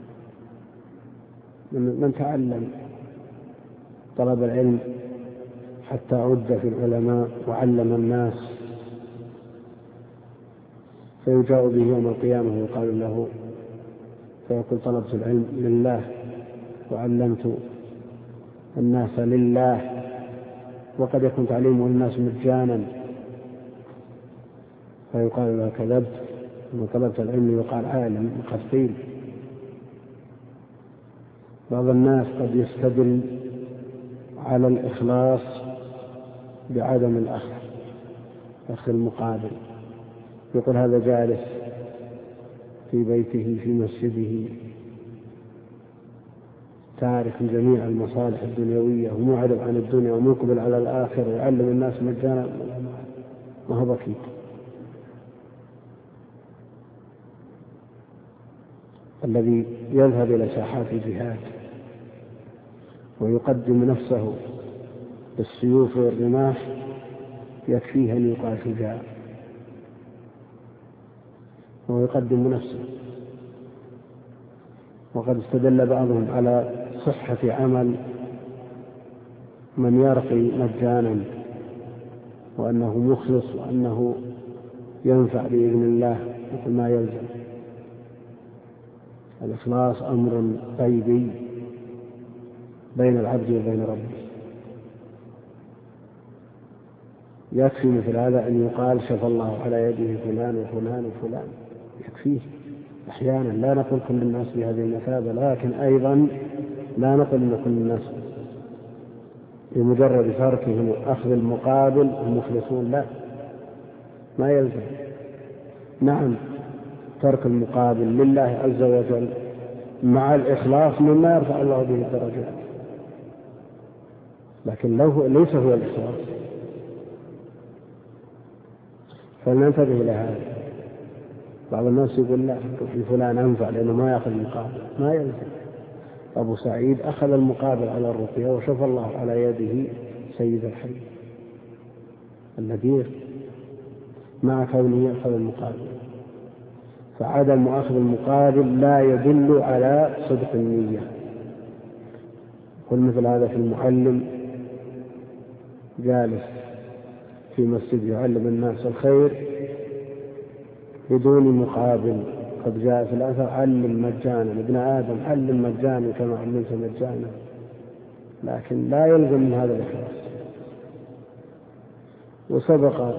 من تعلم طلب العلم حتى عد في العلماء وعلم الناس، فيجاء به يوم القيامة ويقال له، فيقول طلبت العلم لله وعلمت الناس لله، وقد يكون تعليمه الناس مجانا، فيقال له كذبت، وطلبت العلم يقال عالم قد قيل. بعض الناس قد يستدل على الإخلاص بعدم الأخذ المقابل، يقول هذا جالس في بيته في مسجده تارك جميع المصالح الدنيوية ومعرض عن الدنيا ومقبل على الآخر ويعلم الناس مجانا، ما هو بكيت. الذي يذهب إلى ساحات الجهاد ويقدم نفسه بالسيوف والرماح يكفيه أن يقال شجاع، ويقدم نفسه. وقد استدل بعضهم على صحة عمل من يرقي مجانا وأنه مخلص وأنه ينفع بإذن الله، مثل ما يلزم. الإخلاص أمر غيبي بين العبد وبين ربه. يكفي مثل هذا أن يقال شفى الله على يده فلان وفلان وفلان، يكفيه. أحيانا لا نقول كل الناس بهذه المثابة، لكن أيضا لا نقول أن كل الناس بمجرد تركهم أخذ المقابل المخلصون، لا، ما يلزم. نعم ترك المقابل لله عز وجل مع الإخلاص مما يرفع الله به الدرجات، لكن ليس هو الإخلاص. فلننتبه إلى هذا. بعض الناس يقول لا، في فلان أنفع لأنه ما يأخذ المقابل، ما يلزم. أبو سعيد أخذ المقابل على الرقية وشفى الله على يده سيد الحي النذير مع كونه يأخذ المقابل. فعدم أخذ المقابل لا يدل على صدق النية. مثل هذا في المعلم جالس في مسجد يعلم الناس الخير بدون مقابل. قد جاء في الأثر علم مجانا، ابن آدم علم مجانا كما علمت مجانا، لكن لا يلزم من هذا الإخلاص. وسبق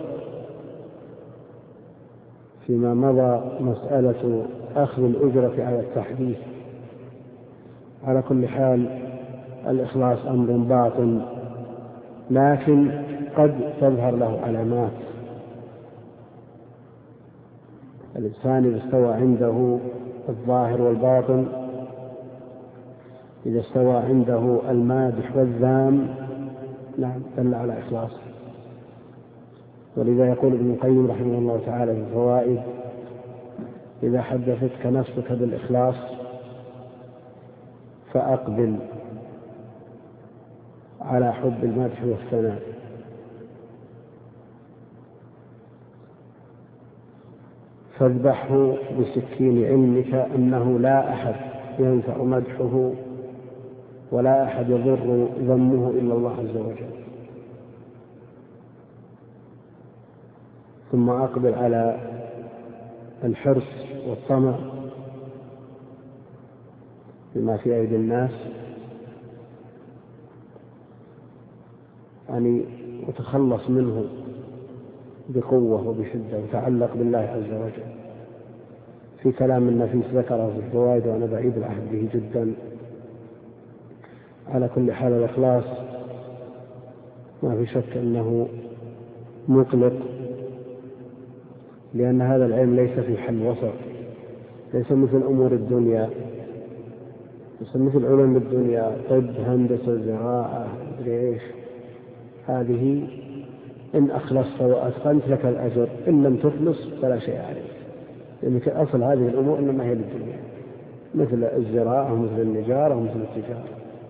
فيما مضى مسألة أخذ الأجرة على التحديث. على كل حال الإخلاص أمر باطن، لكن قد تظهر له علامات. الإنسان إذا استوى عنده الظاهر والباطن، إذا استوى عنده المادح والذام، نعم دل على إخلاص. ولذا يقول ابن القيم رحمه الله تعالى في الفوائد: إذا حدثتك نفسك بالإخلاص فأقبل على حب المدح والثناء. فاذبحه بسكين علمك أنه لا أحد ينفع مدحه ولا أحد يضر ذمه إلا الله عز وجل. ثم أقبل على الحرص والطمع بما في أيدي الناس، يعني وتخلص منه بقوة وبشدة وتعلق بالله عز وجل. في كلام النفيس ذكره في الفوائد وأنا بعيد العهد به جدا. على كل حال الإخلاص ما في شك أنه مقلق، لأن هذا العلم ليس في حل وسط، ليس مثل أمور الدنيا، ليس مثل علوم الدنيا، طب، هندسة، زراعة، إيش. هذه إن أخلصت وأتقنت لك الأجر، إن لم تخلص فلا شيء عليك، لأن أصل هذه الأمور إنما هي للدنيا، مثل الزراعة ومثل النجارة ومثل التجارة.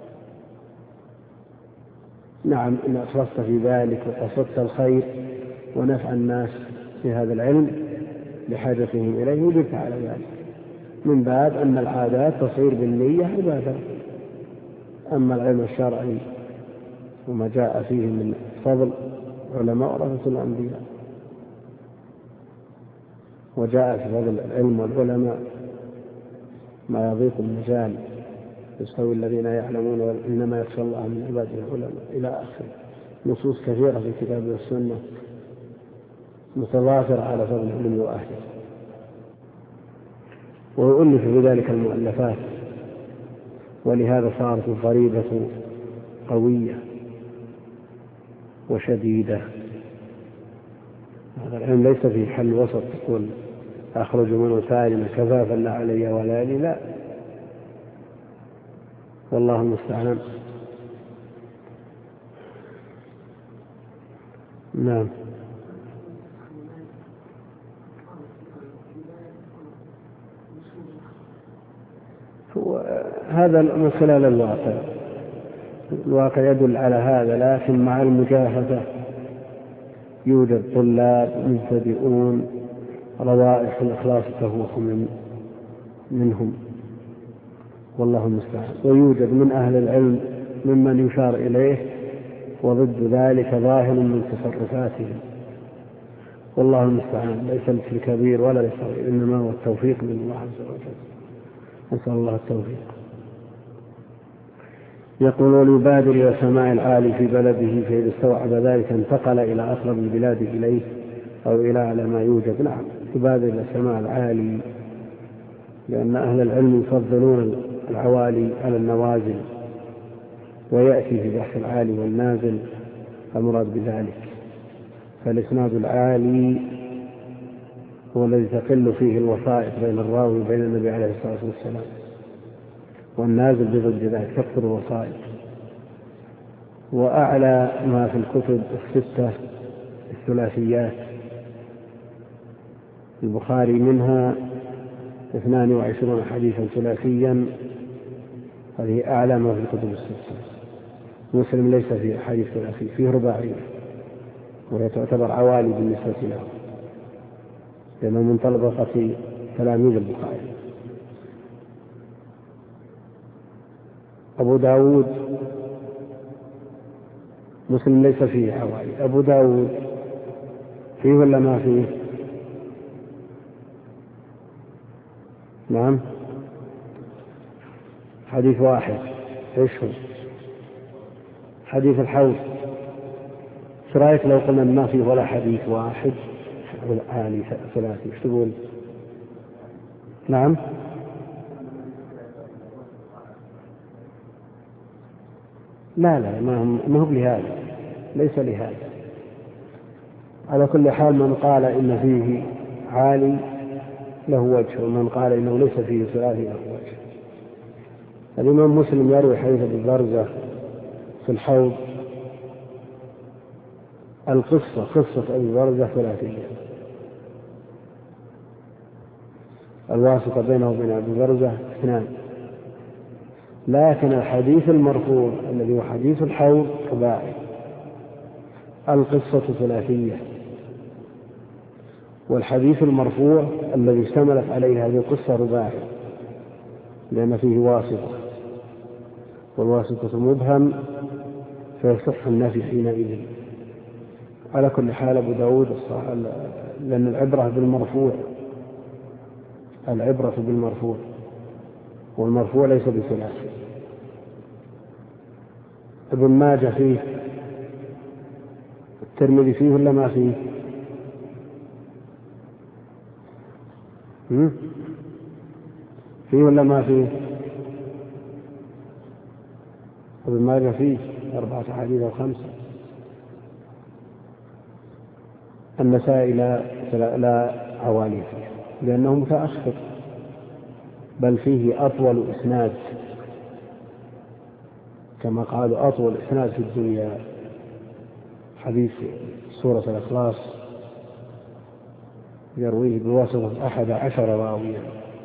نعم إن أخلصت في ذلك وقصدت الخير ونفع الناس في هذا العلم لحاجتهم إليه وجبت على ذلك، من باب أن العادات تصير بالنية عبادة. أما العلم الشرعي وما جاء فيه من فضل علماء ورثة الأنبياء، وجاء في فضل العلم والعلماء ما يضيق المجال، يستوي الذين يعلمون وإنما يخشى الله من عباده العلماء إلى آخر نصوص كثيرة في الكتاب والسنة متضافرة على فضل العلم وأهله. ويؤلف في ذلك المؤلفات، ولهذا صارت الضريبة قوية وشديدة. هذا العلم ليس في حل وسط تقول أخرج منه سالما كفافا لا علي ولا لي، لا، والله المستعان. نعم. هذا من خلال الواقع يدل على هذا، لكن مع المجاهدة يوجد طلاب مبتدئون روائح الإخلاص تفوح منهم، والله المستعان. ويوجد من أهل العلم ممن يشار إليه وضد ذلك ظاهر من تصرفاتهم، والله المستعان. ليس للكبير ولا للصغير، إنما هو التوفيق من الله عز وجل، نسأل الله التوفيق. يقول يبادر إلى سماع العالي في بلده، فإذا استوعب ذلك انتقل إلى أقرب البلاد إليه أو إلى على ما يوجد. نعم يبادر إلى سماع العالي، لأن أهل العلم يفضلون العوالي على النوازل، ويأتي في بحث العالي والنازل المراد بذلك. فالإسناد العالي هو الذي تقل فيه الوسائط بين الراوي وبين النبي عليه الصلاة والسلام، والنازل بضد ذلك تكثر الوسائط. وأعلى ما في الكتب الستة الثلاثيات، البخاري منها 22 حديثا ثلاثيا، هذه أعلى ما في الكتب الستة. مسلم ليس فيه حديث ثلاثي، فيه رباعية، وهي تعتبر عوالي بالنسبة له، لأنه من طبقة تلاميذ البخاري. أبو داود مسلم ليس فيه عوالي، أبو داود فيه ولا ما فيه؟ نعم حديث واحد. ايش هو حديث الحوض؟ ايش رايك لو قلنا ما فيه ولا حديث واحد عالي ثلاثي؟ ايش تقول؟ نعم لا ما هو لهذا، ليس لهذا. على كل حال من قال إن فيه عالي له وجه، ومن قال إنه ليس فيه ثلاثي له وجه. الإمام مسلم يروي حديث أبي برزة في الحوض، قصة أبي برزة ثلاثية، الواسطة بينه وبين أبي برزة 2، لكن الحديث المرفوع الذي هو حديث الحوض رباعي، القصة ثلاثية. والحديث المرفوع الذي اشتملت عليه هذه القصة رباعي، لأن فيه واسطة، والواسطة مبهم فيصح النفي حينئذ. على كل حال أبو داود لأن العبرة بالمرفوع، العبرة بالمرفوع، والمرفوع ليس بثلاثي. ابن ماجه فيه، الترمذي فيه ولا ما فيه؟ فيه ولا ما فيه؟ ابن ماجه فيه 4 أحاديث أو 5. النسائي لا عوالي فيه لأنه متأخر، بل فيه أطول إسناد، كما قالوا أطول إسناد في الدنيا حديث سورة الإخلاص يرويه بواسطة 11 راويا،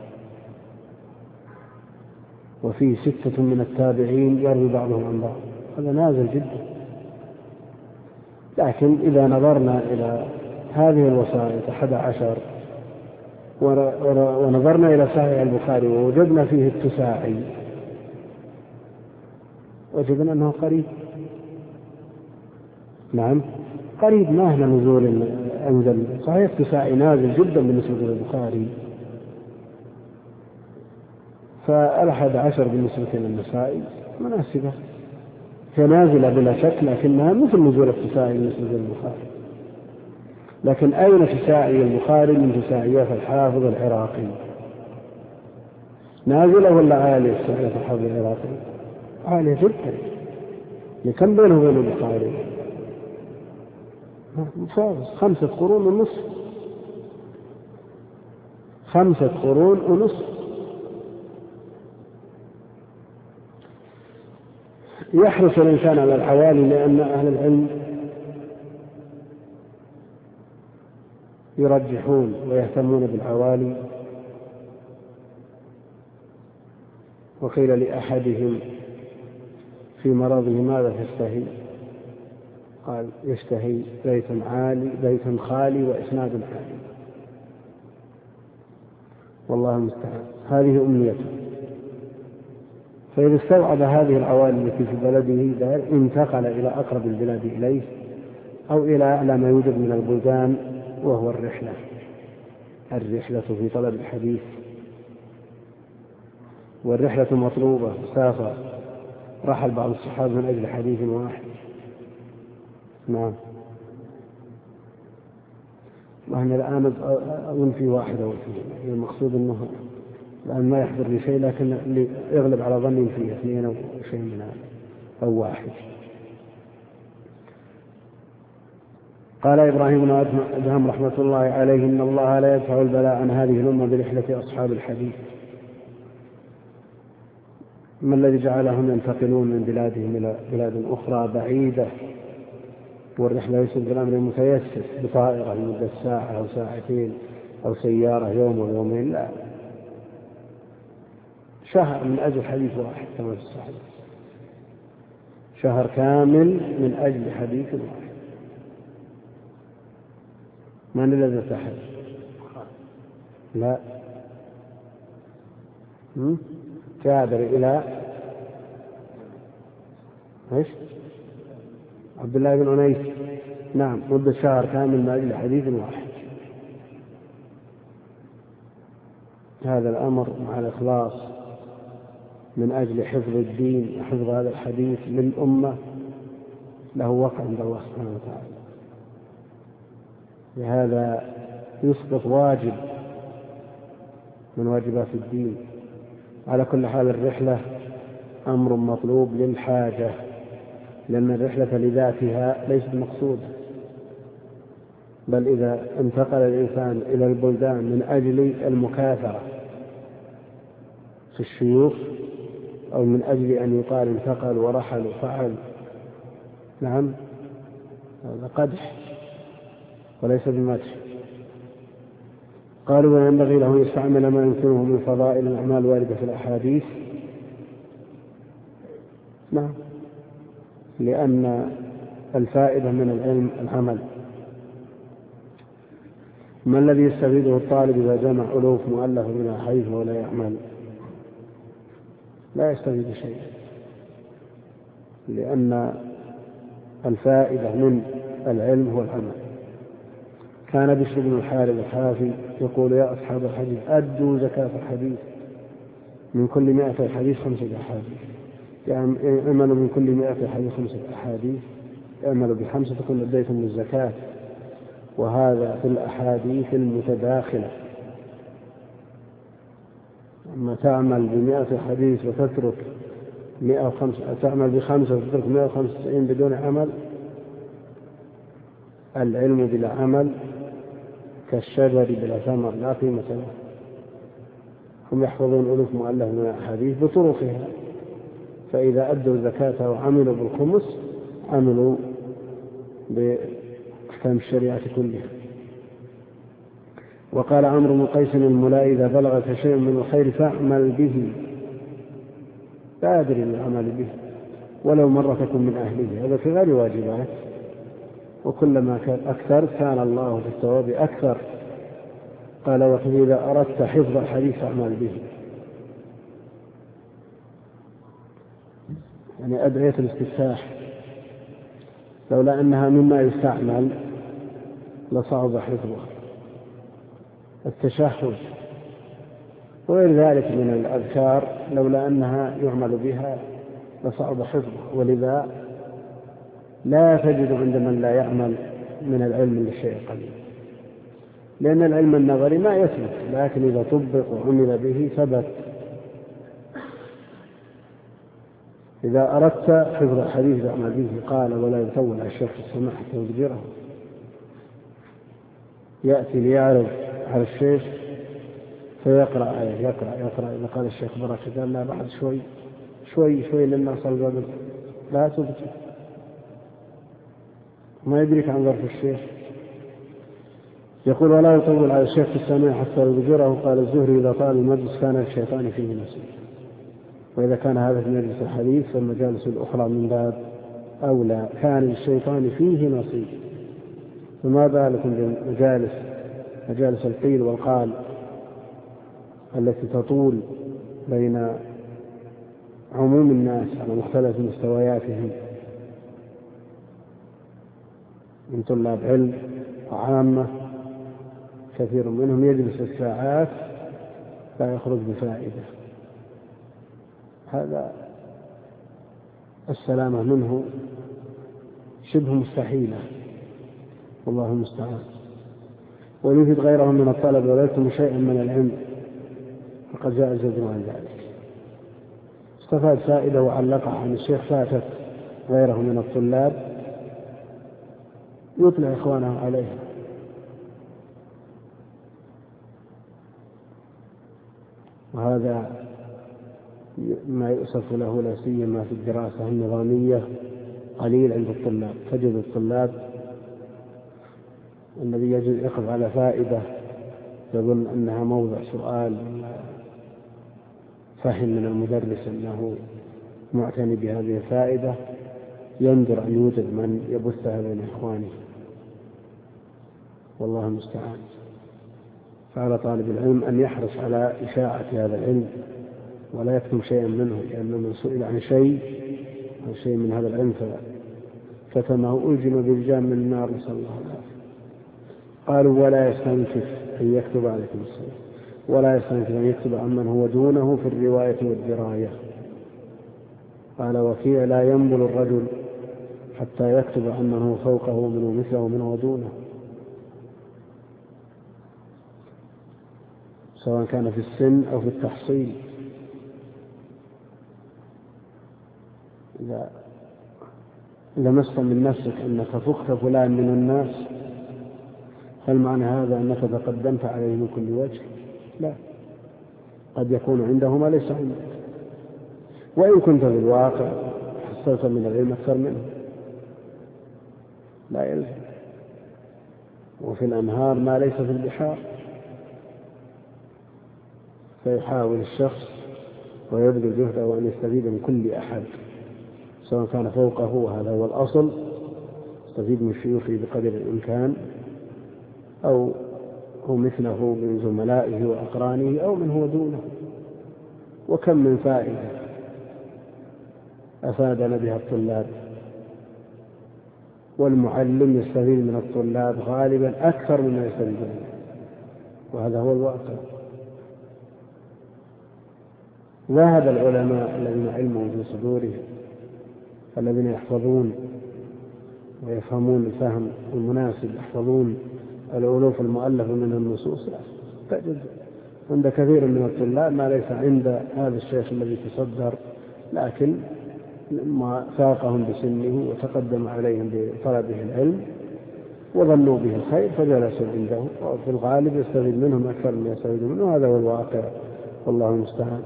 وفيه 6 من التابعين يروي بعضهم عن بعض، هذا نازل جدا. لكن إذا نظرنا إلى هذه الوسائط 11 ونظرنا إلى صحيح البخاري ووجدنا فيه التساعي، وجدنا أنه قريب. نعم قريب، ما هنا نزول أنزل. صحيح التساعي نازل جدا بالنسبة للبخاري، فال11 بالنسبة للنسائي مناسبة، هي نازلة بلا شك، لكنها مثل نزول التساعي بالنسبة للبخاري. لكن أين تساعي البخاري من تساعيات الحافظ العراقي؟ نازلة ولا عالية تساعيات الحافظ العراقي؟ عالية جدا. كم بينه وبين البخاري؟ مفاوض 5 قرون ونصف، 5 قرون ونصف. يحرص الإنسان على العوالي، لأن أهل العلم يرجحون ويهتمون بالعوالي. وقيل لأحدهم في مرضه ماذا تشتهي؟ قال يشتهي بيت خالي وإسناد عالي. والله المستعان، هذه أمنيته. فإذا استوعب هذه العوالي التي في بلده انتقل إلى أقرب البلاد إليه أو إلى أعلى ما يوجد من البلدان، وهو الرحلة في طلب الحديث. والرحلة مطلوبة. سافر، رحل بعض الصحابة من أجل حديث واحد. نعم، وأنا الآن أظن في واحد أو اثنين، المقصود أنه الآن ما يحضر لي شيء، لكن اللي يغلب على ظني فيه 2 أو شيء من هذا أو 1. قال إبراهيم بن أدهم رحمة الله عليه: إن الله لا يدفع البلاء عن هذه الأمة برحلة أصحاب الحديث. ما الذي جعلهم ينتقلون من بلادهم إلى بلاد أخرى بعيدة؟ والرحلة ليست بالأمر متيسر بطائرة لمدة ساعة أو ساعتين أو سيارة يوم أو يومين، لا، شهر من أجل حديث واحد كما في الصحيح، شهر كامل من أجل حديث واحد. من الذي ارتحل؟ لا، جابر إلى ايش؟ عبد الله بن أنيس. نعم، مدة شهر كامل من أجل حديث واحد. هذا الأمر مع الإخلاص من أجل حفظ الدين وحفظ هذا الحديث للأمة له وقع عند الله سبحانه وتعالى. لهذا يسقط واجب من واجبات الدين. على كل حال الرحلة أمر مطلوب للحاجة، لأن الرحلة لذاتها ليست مقصودة، بل إذا انتقل الإنسان إلى البلدان من أجل المكاثرة في الشيوخ أو من أجل أن يقال انتقل ورحل وفعل، نعم، هذا قدح وليس بمدح. قالوا: وينبغي له أن يستعمل ما يمكنه من فضائل الأعمال الواردة في الأحاديث نعم، لأن الفائدة من العلم العمل. ما الذي يستفيده الطالب إذا جمع ألوف مؤلف من الحديث ولا يعمل؟ لا يستفيد شيئا، لأن الفائدة من العلم هو العمل. كان بشر بن الحارث الحافي يقول: يا أصحاب الحديث أدوا زكاة الحديث، من كل 100 حديث 5 أحاديث، يعني اعملوا من كل 100 حديث 5 أحاديث، اعملوا ب5 تكون أديتم الزكاة. وهذا في الأحاديث المتداخلة. أما تعمل ب100 حديث وتترك 105، تعمل ب5 وتترك 195 بدون عمل. العلم بلا عمل كالشجر بلا ثمر، لا قيمة له. هم يحفظون ألوف مؤلف من الأحاديث بطرقها، فإذا أدوا الزكاة وعملوا بالخمس عملوا بأحكام الشريعة كلها. وقال عمرو بن قيس الملائي: إذا بلغك شيء من الخير فاعمل به، لا أدري العمل به ولو مرة تكن من أهله، هذا في غير واجبات. وكلما كان أكثر كان الله في الثواب أكثر. قال: وإذا أردت حفظ الحديث فاعمل به. يعني أدعية الاستفتاح لولا أنها مما يستعمل لصعب حفظها. التشهد وغير ذلك من الأذكار لولا أنها يعمل بها لصعب حفظها. ولذا لا تجد عند من لا يعمل من العلم إلا الشيء قليل، لأن العلم النظري ما يثبت، لكن إذا طبق وعمل به ثبت. إذا أردت حفظ الحديث فاعمل به. قال: ولا يطول على الشيخ السماع حتى يضجره. يأتي ليعرض على الشيخ فيقرأ آية، يقرأ إذا قال الشيخ بركة قال: لا، بعد شوي لما صل قبل، لا تبكي، ما يدرك عن ظرف الشيخ. يقول: ولا يطول على الشيخ السماع حتى يضجره. قال الزهري: إذا طال المجلس كان الشيطان فيه نصيب. وإذا كان هذا في مجلس الحديث فالمجالس الأخرى من باب أولى، كان للشيطان فيه نصيب. فما بالكم بمجالس القيل والقال التي تطول بين عموم الناس على مختلف مستوياتهم من طلاب علم وعامة. كثير منهم يجلس الساعات لا يخرج بفائدة. هذا السلامة منه شبه مستحيلة، والله المستعان. ويفيد غيرهم من الطلب ولا يكتم شيئا من العلم فقد جاء الزجر عن ذلك. استفاد فائدة وعلقها عن الشيخ فاتت غيره من الطلاب يطلع إخوانه عليها. وهذا ما يؤسف له لا سيما في الدراسة النظامية قليل عند الطلاب. تجد الطلاب الذي يجب يقف على فائدة يظن أنها موضع سؤال، فهم من المدرس أنه معتني بهذه الفائدة، ينظر أن يوجد من يبثها بين إخوانه، والله المستعان. فعلى طالب العلم أن يحرص على إشاعة هذا العلم ولا يكتم شيئا منه، لأن من سئل عن شيء أو شيء من هذا العلم فكتمه ألجم برجام من النار، نسأل الله العافية. قالوا: ولا يستنكف أن يكتب عليكم السلام، ولا يستنكف أن يكتب عمن هو دونه في الرواية والدراية. قال وكيع: لا ينبل الرجل حتى يكتب عمن هو فوقه منه مثله منه ودونه، سواء كان في السن أو في التحصيل. إذا لمست من نفسك أنك فقت فلان من الناس، هل معنى هذا أنك تقدمت عليه من كل وجه؟ لا، قد يكون عنده ما ليس عندك، وإن كنت في الواقع حصلت من العلم أكثر منه، لا يلزم. وفي الأنهار ما ليس في البحار، فيحاول الشخص ويبذل جهده أن يستفيد من كل أحد سواء كان فوقه وهذا هو الأصل يستفيد من شيوخه بقدر الإمكان، أو هو مثله من زملائه وأقرانه، أو من هو دونه. وكم من فائدة أفادنا بها الطلاب، والمعلم يستفيد من الطلاب غالبا أكثر مما يستفيد منه، وهذا هو الواقع. ذهب العلماء الذين علمهم في صدورهم، الذين يحفظون ويفهمون الفهم المناسب، يحفظون الألوف المؤلفة من النصوص، تجد عند كثير من الطلاب ما ليس عند هذا الشيخ الذي تصدر، لكن لما فاقهم بسنه وتقدم عليهم بطلبه العلم وظنوا به الخير فجلسوا عنده، وفي الغالب يستفيد منهم أكثر من يستفيد منه، هذا هو الواقع والله المستعان.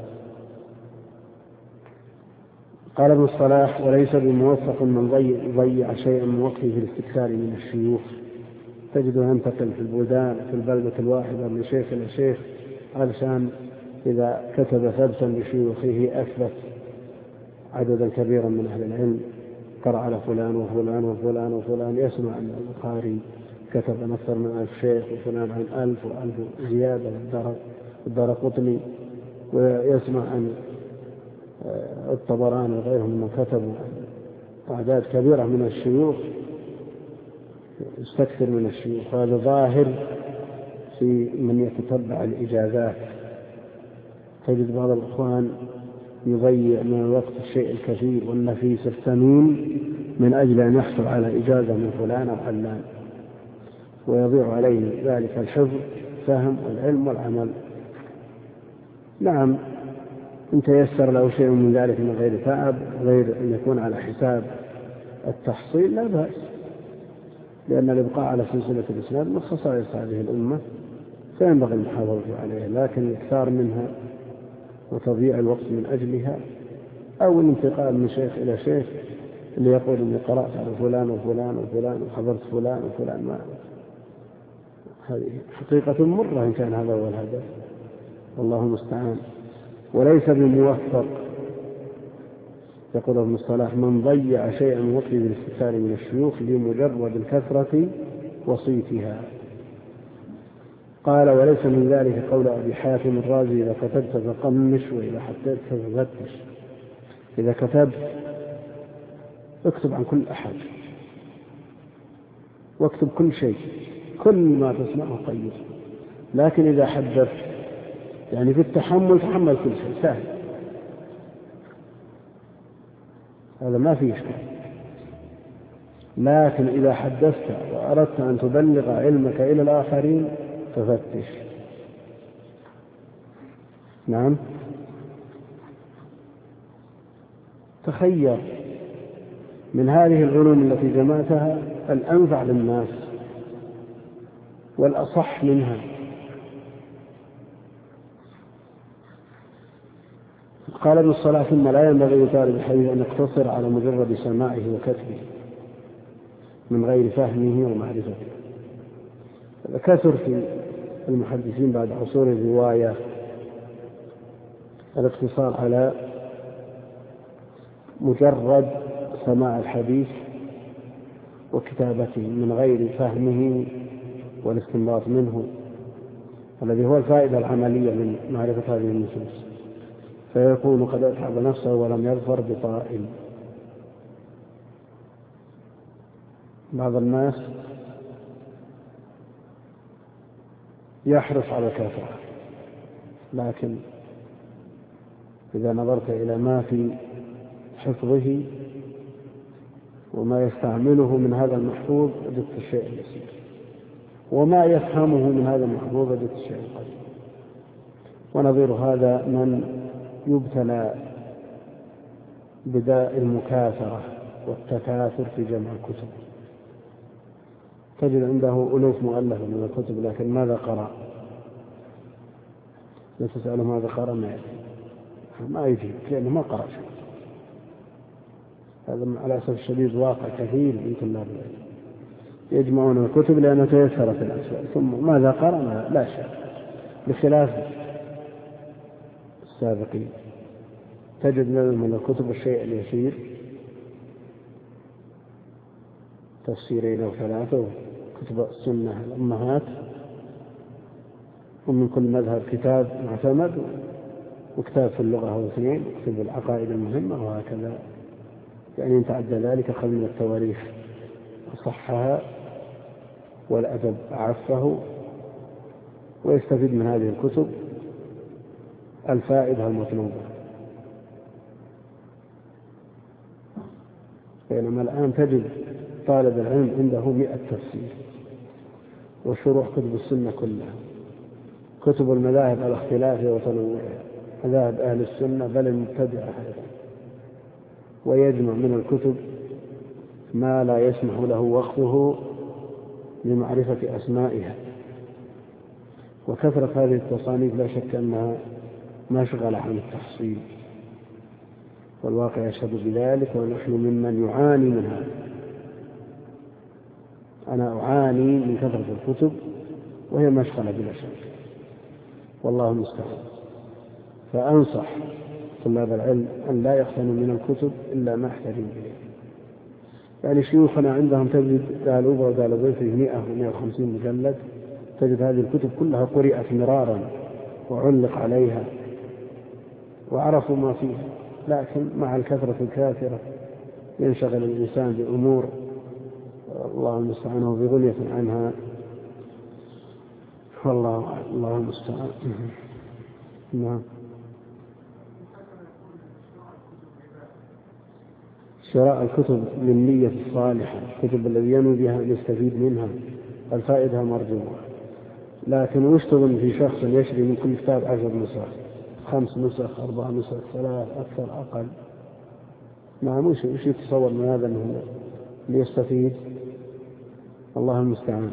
قال ابن الصلاح: وليس بموفق من ضيع شيئا من وقته في الاستكثار من الشيوخ. تجده ينتقل في البلدان في البلدة الواحدة من شيخ إلى شيخ علشان إذا كتب ثبتا لشيوخه أثبت عددا كبيرا من أهل العلم، قرأ على فلان وفلان وفلان وفلان، يسمع أن البخاري كتب عن أكثر من 1000 شيخ، وفلان عن 1000 و1000 زيادة، والدارقطني، ويسمع عن الطبراني وغيرهم من كتبوا أعداد كبيرة من الشيوخ، يستكثر من الشيوخ. هذا ظاهر في من يتتبع الإجازات. تجد بعض الإخوان يضيع من الوقت الشيء الكثير والنفيس الثمين من أجل أن يحصل على إجازة من فلان أو علان، ويضيع عليه ذلك الحفظ فهم والعلم والعمل. نعم، إن تيسر له شيء من ذلك من غير تعب، غير أن يكون على حساب التحصيل، لا بأس، لأن الإبقاء على سلسلة الإسناد من خصائص هذه الأمة، فينبغي المحافظة عليها، لكن الإكثار منها وتضييع الوقت من أجلها، أو الانتقال من شيخ إلى شيخ اللي يقول إني قرأت على فلان وفلان وفلان وحضرت فلان وفلان، ما هذه حقيقة مرة إن كان هذا هو الهدف، والله المستعان. وليس بموفق، يقول ابن الصلاح: من ضيع شيئا من وقته بالاستكثار من الشيوخ لمجرد الكثرة وصيتها. قال: وليس من ذلك قول أبي حاتم الرازي: إذا كتبت فقمش، وإذا حدثت ففتش. إذا كتبت اكتب عن كل أحد، واكتب كل شيء، كل ما تسمعه قيد. لكن إذا حدثت يعني في التحمل، تحمل كل شيء سهل، هذا ما فيه إشكال. لكن إذا حدثت وأردت أن تبلغ علمك إلى الآخرين ففتش. نعم، تخير من هذه العلوم التي جمعتها الأنفع للناس والأصح منها. قال ابن الصلاح: ثم لا ينبغي لطالب الحديث أن يقتصر على مجرد سماعه وكتبه من غير فهمه ومعرفته. كثر في المحدثين بعد عصور الرواية الاقتصار على مجرد سماع الحديث وكتابته من غير فهمه والاستنباط منه، الذي هو الفائدة العملية من معرفة هذه النصوص، فيكون قد أتعب نفسه ولم يظفر بطائل. بعض الناس يحرص على الكثرة، لكن إذا نظرت إلى ما في حفظه وما يستعمله من هذا المحفوظ وجدت الشيء اليسير، وما يفهمه من هذا المحفوظ وجدت الشيء القليل. ونظير هذا من يبتلى بداء المكاثرة والتكاثر في جمع الكتب، تجد عنده ألوف مؤلفة من الكتب، لكن ماذا قرأ؟ لا تسأله ماذا قرأ، ما يجيب، لأنه ما قرأ شيء. هذا على أسف الشديد واقع كثير من طلاب العلم، يجمعون الكتب لأنها تيسرت الأسباب، ثم ماذا قرأ لا شيء، بخلاف السابقين. تجد من الكتب الشيء اليسير تفسيرين أو ثلاثة، كتب السنة الأمهات، ومن كل مذهب كتاب معتمد، وكتاب في اللغة أو اثنين، كتب العقائد المهمة، وهكذا. يعني إن تعدى ذلك أخذ من التواريخ أصحها والأدب أعفه، ويستفيد من هذه الكتب الفائدة المطلوبة. بينما الآن تجد طالب العلم عنده 100 تفسير، وشروح كتب السنة كلها، كتب المذاهب على اختلافها وتنوعها، مذاهب أهل السنة بل المبتدعة أيضا، ويجمع من الكتب ما لا يسمح له وقته لمعرفة أسمائها. وكثرة هذه التصانيف لا شك أنها مشغلة عن التحصيل، والواقع يشهد بذلك، ونحن ممن يعاني من هذا. أنا أعاني من كثرة الكتب، وهي مشغلة بلا شك، والله المستعان. فأنصح طلاب العلم أن لا يقتنوا من الكتب إلا ما يحتاجون إليه. يعني شيوخنا عندهم تجد دالوبة ودالوبة في 100 و150 مجلد، تجد هذه الكتب كلها قرأت مرارا وعلق عليها وعرفوا ما فيها، لكن مع الكثرة الكاثرة ينشغل الإنسان بأمور الله المستعان في غنية عنها، والله الله المستعان. نعم. شراء الكتب للنية الصالحة، الكتب الذي ينوي بها أن يستفيد منها الفائدة مرجوة، لكن وش تظن في شخص يشري من كل كتاب 10 نسخ، 5 نسخ، 4 نسخ، 3 أكثر أقل؟ نعم، وش يتصور من هذا أنه ليستفيد؟ الله المستعان.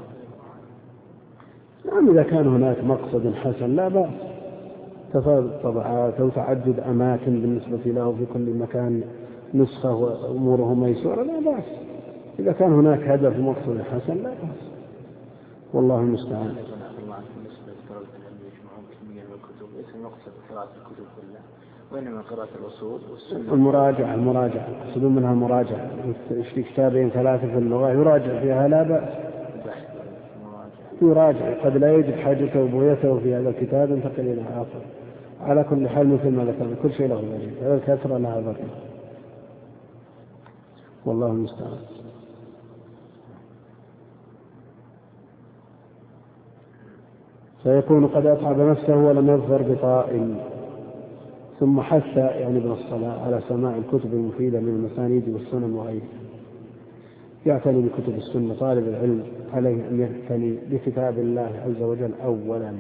نعم، إذا كان هناك مقصد حسن لا بأس، تفاضل طبعات أو تعدد أماكن بالنسبة له في كل مكان نسخة وأموره ميسورة لا بأس. إذا كان هناك هدف مقصد حسن لا بأس، والله المستعان. وإنما قراءة الأصول والسنة. المراجعة يقصدون منها المراجعة، يشتري كتابين 3 في اللغة يراجع فيها لا بأس، يراجع، قد لا يجد حاجته وبغيته في هذا الكتاب ينتقل إلى آخر. على كل حال مثل ما ذكرنا كل شيء له ضريب، هذا الكثرة لها ضريب، والله المستعان. فيكون قد أتعب نفسه ولم يظفر بطائل. ثم حث يعني بالصلاة على سماع الكتب المفيدة من المسانيد والسنن وغيرها. يعتني بكتب السنة، طالب العلم عليه أن يعتني بكتاب الله عز وجل أولا،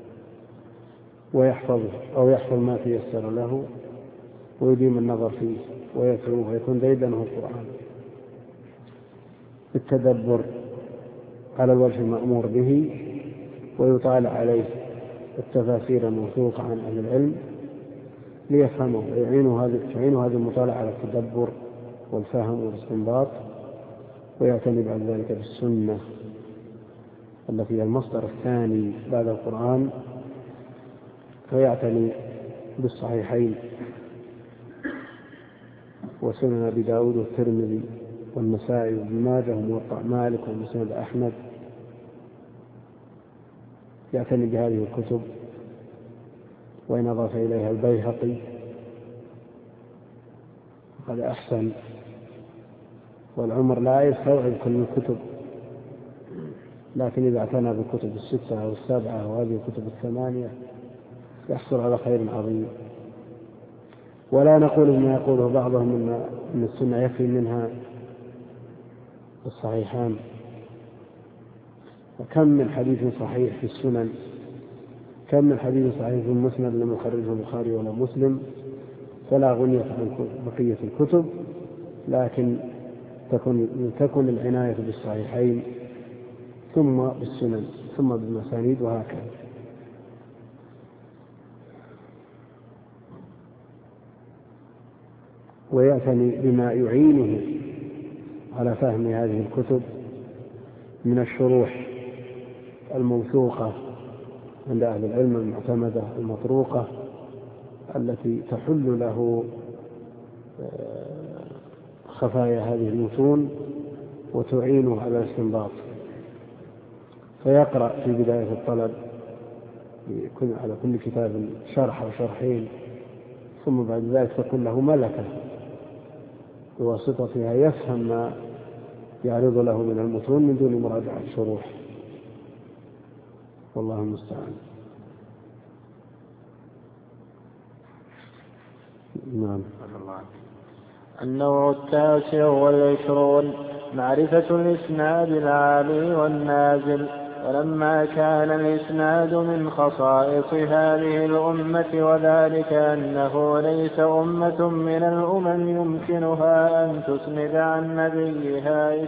ويحفظه أو يحفظ ما تيسر له، ويديم النظر فيه ويتلوه، ويكون ديدنه القرآن بالتدبر على الوجه المأمور به، ويطالع عليه التفاسير الموثوقة عن أهل العلم ليفهمه، ويعينه هذه المطالعة على التدبر والفهم والاستنباط. ويعتني بعد ذلك بالسنة التي هي المصدر الثاني بعد القرآن، فيعتني بالصحيحين وسنن أبي داود والترمذي والنسائي وابن ماجه وموطأ مالك ومسند أحمد. يعتني بهذه الكتب، وإن أضاف إليها البيهقي فقد أحسن. والعمر لا يستوعب كل الكتب، لكن إذا اعتنى بالكتب 6 أو 7 وهذه الكتب 8 يحصل على خير عظيم. ولا نقول ما يقوله بعضهم أن السنة يكفي منها الصحيحان، وكم من حديث صحيح في السنن، كم من حديث صحيح في المسند لم يخرجه البخاري ولا مسلم، فلا غنية عن بقية الكتب، لكن تكون العناية بالصحيحين ثم بالسنن ثم بالمسانيد وهكذا. ويعتني بما يعينه على فهم هذه الكتب من الشروح الموثوقة عند أهل العلم المعتمدة المطروقة التي تحل له خفايا هذه المتون وتعينه على الاستنباط، فيقرأ في بداية الطلب على كل كتاب شرح أو شرحين، ثم بعد ذلك تكون له ملكة بواسطتها يفهم ما يعرض له من المتون من دون مراجعة الشروح، والله المستعان. نعم. النوع 29 معرفة الإسناد العالي والنازل. ولما كان الإسناد من خصائص هذه الأمة، وذلك أنه ليس أمة من الأمم يمكنها أن تسند عن نبيها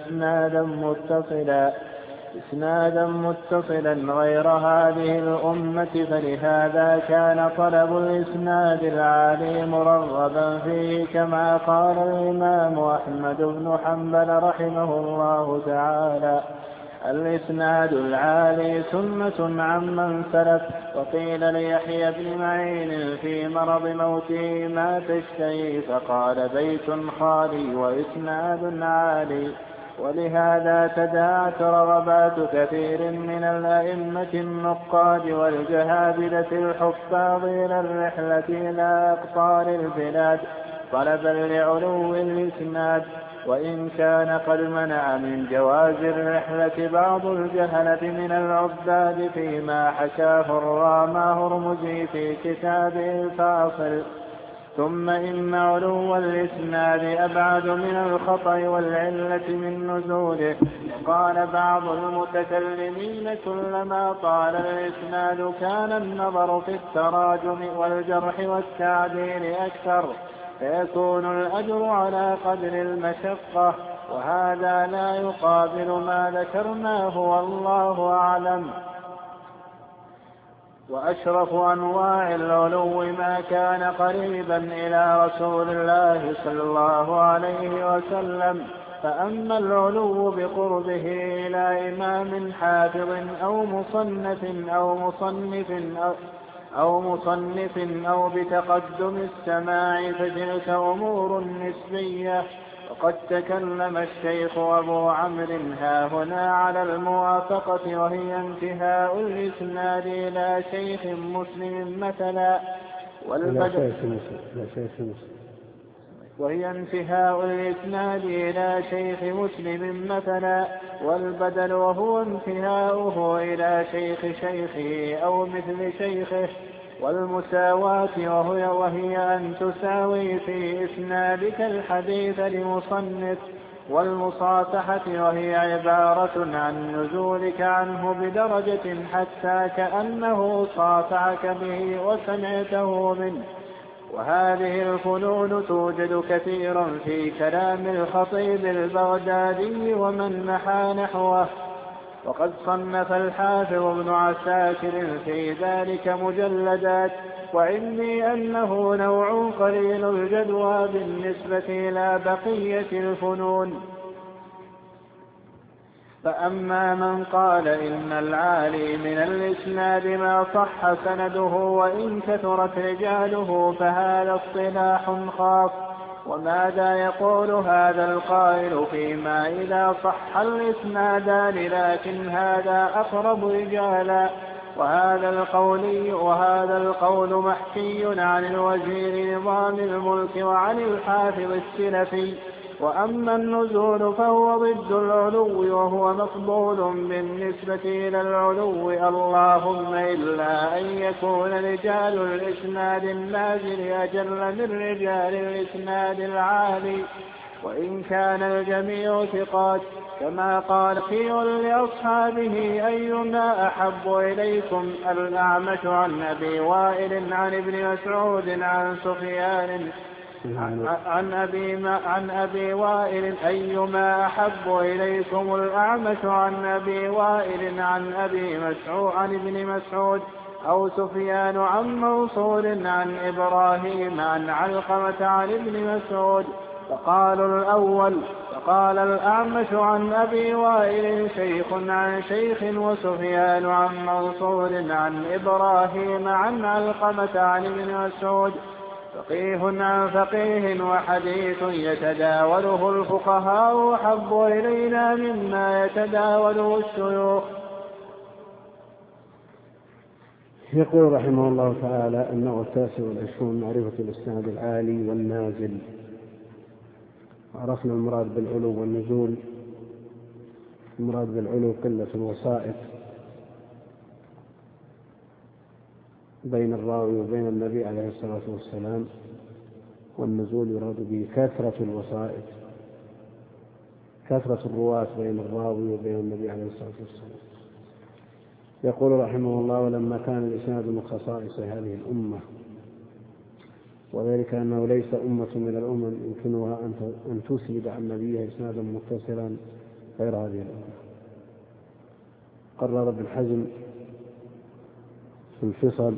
إسنادا متصلا غير هذه الأمة، فلهذا كان طلب الإسناد العالي مرغبا فيه، كما قال الإمام أحمد بن حنبل رحمه الله تعالى: الإسناد العالي سنة عمن سلف. وقيل ليحيى بن معين في مرض موته: ما تشتهي؟ فقال: بيت خالي وإسناد عالي. ولهذا تداعت رغبات كثير من الأئمة النقاد والجهابذة الحفاظ إلى الرحلة إلى أقطار البلاد طلبا لعلو الإسناد، وإن كان قد منع من جواز الرحلة بعض الجهلة من العباد، فيما حكاه الرامى هرمزي في كتابه الفاصل. ثم إن علو الإسناد أبعد من الخطأ والعلة من نزوله. وقال بعض المتكلمين: كلما طال الإسناد كان النظر في التراجم والجرح والتعديل أكثر، فيكون الأجر على قدر المشقة، وهذا لا يقابل ما ذكرناه والله أعلم. وأشرف أنواع العلو ما كان قريبا إلى رسول الله صلى الله عليه وسلم. فأما العلو بقربه إلى إمام حافظ أو مصنف أو بتقدم السماع، فتلك أمور نسبية. وقد تكلم الشيخ أبو عمرو هاهنا على الموافقة، وهي انتهاء الإسناد إلى شيخ مسلم مثلا، والبدل وهو انتهاؤه إلى شيخ شيخه أو مثل شيخه، والمساواة وهي أن تساوي في إسنادك الحديث لمصنف، والمصافحة وهي عبارة عن نزولك عنه بدرجة حتى كأنه صافحك به وسمعته منه. وهذه الفنون توجد كثيرا في كلام الخطيب البغدادي ومن نحى نحوه. وقد صنف الحافظ ابن عساكر في ذلك مجلدات، وعلمي أنه نوع قليل الجدوى بالنسبة إلى بقية الفنون. فأما من قال إن العالي من الإسناد ما صح سنده وإن كثرت رجاله، فهذا اصطلاح خاص. وماذا يقول هذا القائل فيما إذا صح الإسنادان لكن هذا أقرب رجالا؟ وهذا القول محكي عن الوزير نظام الملك وعن الحافظ السلفي. وأما النزول فهو ضد العلو، وهو مفضول بالنسبة إلى العلو، اللهم إلا أن يكون رجال الإسناد النازل أجل من رجال الإسناد العالي، وإن كان الجميع ثقات، كما قال خير لأصحابه: أيما أحب إليكم الأعمش عن أبي وائل عن ابن مسعود عن سفيان عن أبي وائل: أيما أحب إليكم الأعمش عن أبي وائل عن ابن مسعود، أو سفيان عن منصور عن إبراهيم عن علقمة عن ابن مسعود؟ فقالوا الأول. فقال الأعمش عن أبي وائل شيخ عن شيخ، وسفيان عن منصور عن إبراهيم عن علقمة عن ابن مسعود. فقيه عن فقيه وحديث يتداوله الفقهاء أحب إلينا مما يتداوله الشيوخ. يقول رحمه الله تعالى: النوع 29 معرفة الإسناد العالي والنازل. عرفنا المراد بالعلو والنزول. المراد بالعلو قلة الوسائط بين الراوي وبين النبي عليه الصلاة والسلام، والنزول يراد به كثرة الوسائط، كثرة الرواة بين الراوي وبين النبي عليه الصلاة والسلام. يقول رحمه الله: ولما كان الإسناد من خصائص هذه الأمة، وذلك أنه ليس أمة من الأمم يمكنها أن تسند عن نبيها إسنادا متصلا غير هذه الأمة. قرر ابن حزم في الفصل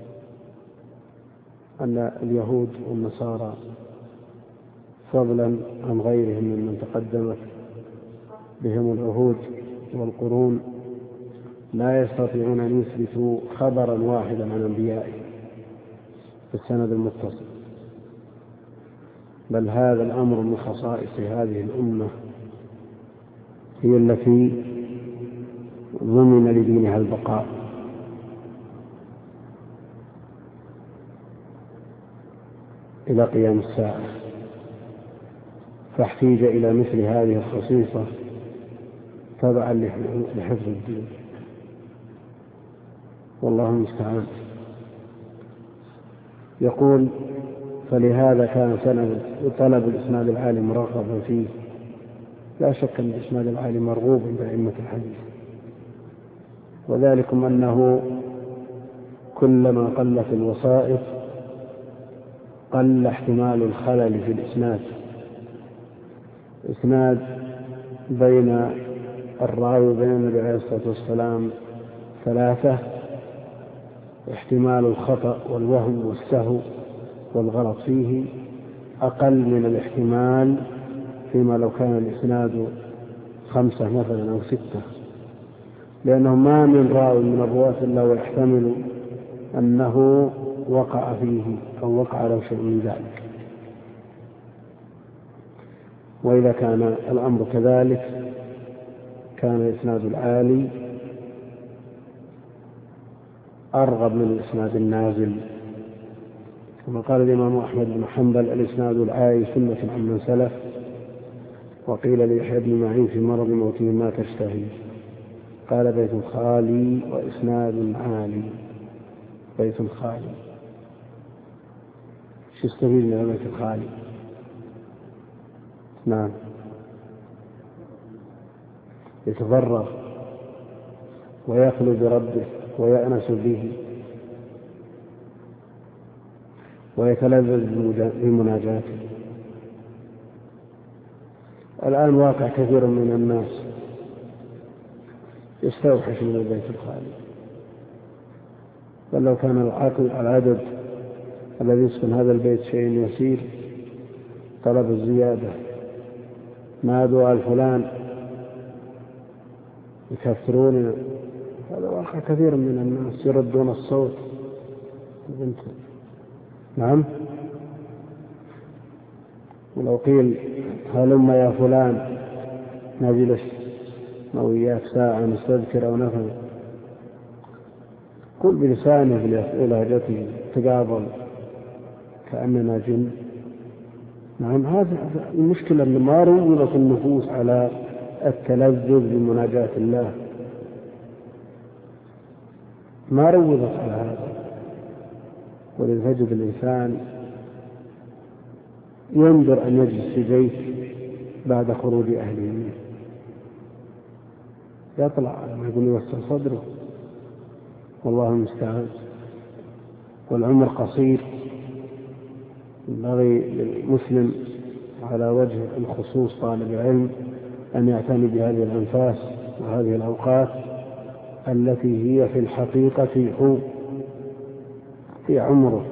أن اليهود والنصارى فضلا عن غيرهم ممن تقدمت بهم العهود والقرون لا يستطيعون أن يثبتوا خبرا واحدا عن أنبيائهم في السند المتصل، بل هذا الأمر من خصائص هذه الأمة، هي التي ضمن لدينها البقاء. إلى قيام الساعة، فاحتيج إلى مثل هذه الخصيصة تبعا لحفظ الدين، والله المستعان. يقول: فلهذا كان سند طلب الإسناد العالي مرغبا فيه. لا شك أن الإسناد العالي مرغوب عند أئمة الحديث، وذلكم أنه كلما قلت الوسائط قل احتمال الخلل في الإسناد. إسناد بين الراوي وبين النبي عليه الصلاة والسلام 3، احتمال الخطأ والوهم والسهو والغلط فيه أقل من الاحتمال فيما لو كان الإسناد 5 مثلا أو 6، لأنه ما من راوي من الرواة إلا ويحتمل أنه وقع فيه أو وقع له شيء من ذلك. وإذا كان الأمر كذلك كان الإسناد العالي أرغب من الإسناد النازل، كما قال الإمام أحمد بن حنبل: الإسناد العالي سنة عن من سلف. وقيل ليحيى بن معين في مرض موته: ما تشتهي؟ قال: بيت خالي وإسناد عالي. بيت خالي، شو يستفيد من البيت الخالي؟ نعم، يتفرغ ويخلو بربه ويأنس به ويتلذذ بمناجاته. الآن واقع كثير من الناس يستوحش من البيت الخالي، بل لو كان العدد الذي يسكن هذا البيت شيء يسير طلب الزيادة، نادوا على فلان يكثرون. هذا واقع كثير من الناس يردون الصوت. نعم، ولو قيل: هلما يا فلان نجلس وإياك ساعة نستذكر أو نفهم، قل بلسانه بلهجته تقابل كأننا جن. نعم، هذا المشكلة أن ما روضت النفوس على التلذذ بمناجاة الله، ما روضت على هذا. ولتجد الإنسان ينظر أن يجلس في بيت بعد خروج أهله منه، يطلع ما يقول يوسع صدره، والله المستعان. والعمر قصير، ينبغي للمسلم على وجه الخصوص طالب العلم أن يعتني بهذه الأنفاس وهذه الأوقات التي هي في الحقيقة في عمره.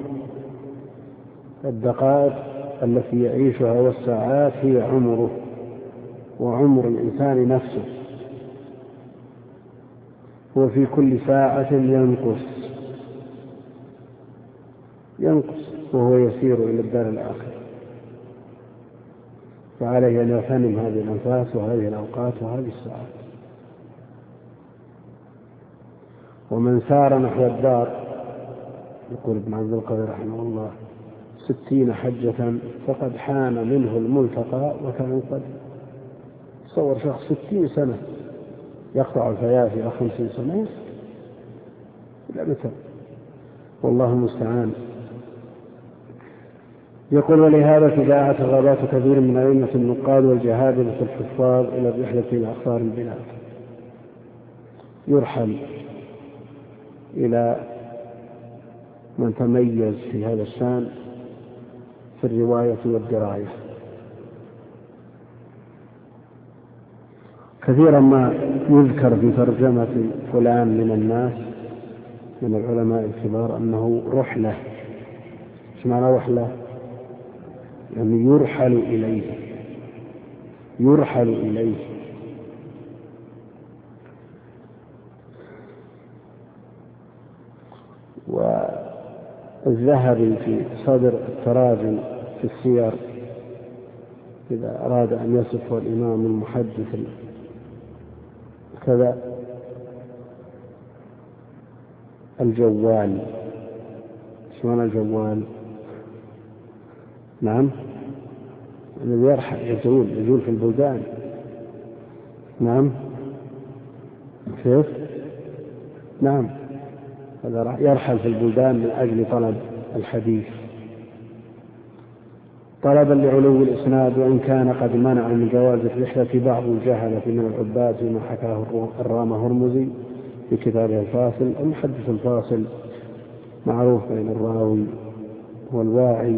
الدقائق التي يعيشها والساعات هي عمره، وعمر الإنسان نفسه، وفي كل ساعة ينقص وهو يسير إلى الدار الآخرة، فعليه أن يغتنم هذه الأنفاس وهذه الأوقات وهذه الساعات. ومن سار نحو الدار، يقول ابن عبد القادر رحمه الله 60 حجة فقد حان منه الملتقى وكان قد تصور شخص 60 سنة يقطع الفيافي 50 سنة لا متى، والله المستعان. يقول ولهذا تداعت غابات كثير من أئمة النقاد والجهابذة الحفاظ إلى الرحلة إلى أقطار البلاد، يرحل إلى من تميز في هذا الشان في الرواية والدراية. كثيرا ما يذكر في ترجمة فلان من الناس من العلماء الكبار أنه رحلة. ايش معنى رحلة؟ يعني يرحل إليه، يرحل إليه. والذهبي في صدر التراجم في السير إذا أراد أن يصف الإمام المحدث كذا الجوال. ايش معنى الجوال؟ نعم، الذي يرحل يجول في البلدان. نعم كيف؟ نعم، هذا يرحل في البلدان من أجل طلب الحديث، طلبا لعلو الإسناد، وإن كان قد منع من جواز الرحلة بعض الجهلة من العباد فيما حكاه الرامة هرمزي في كتابه الفاصل. المحدث الفاصل معروف بين الراوي والواعي،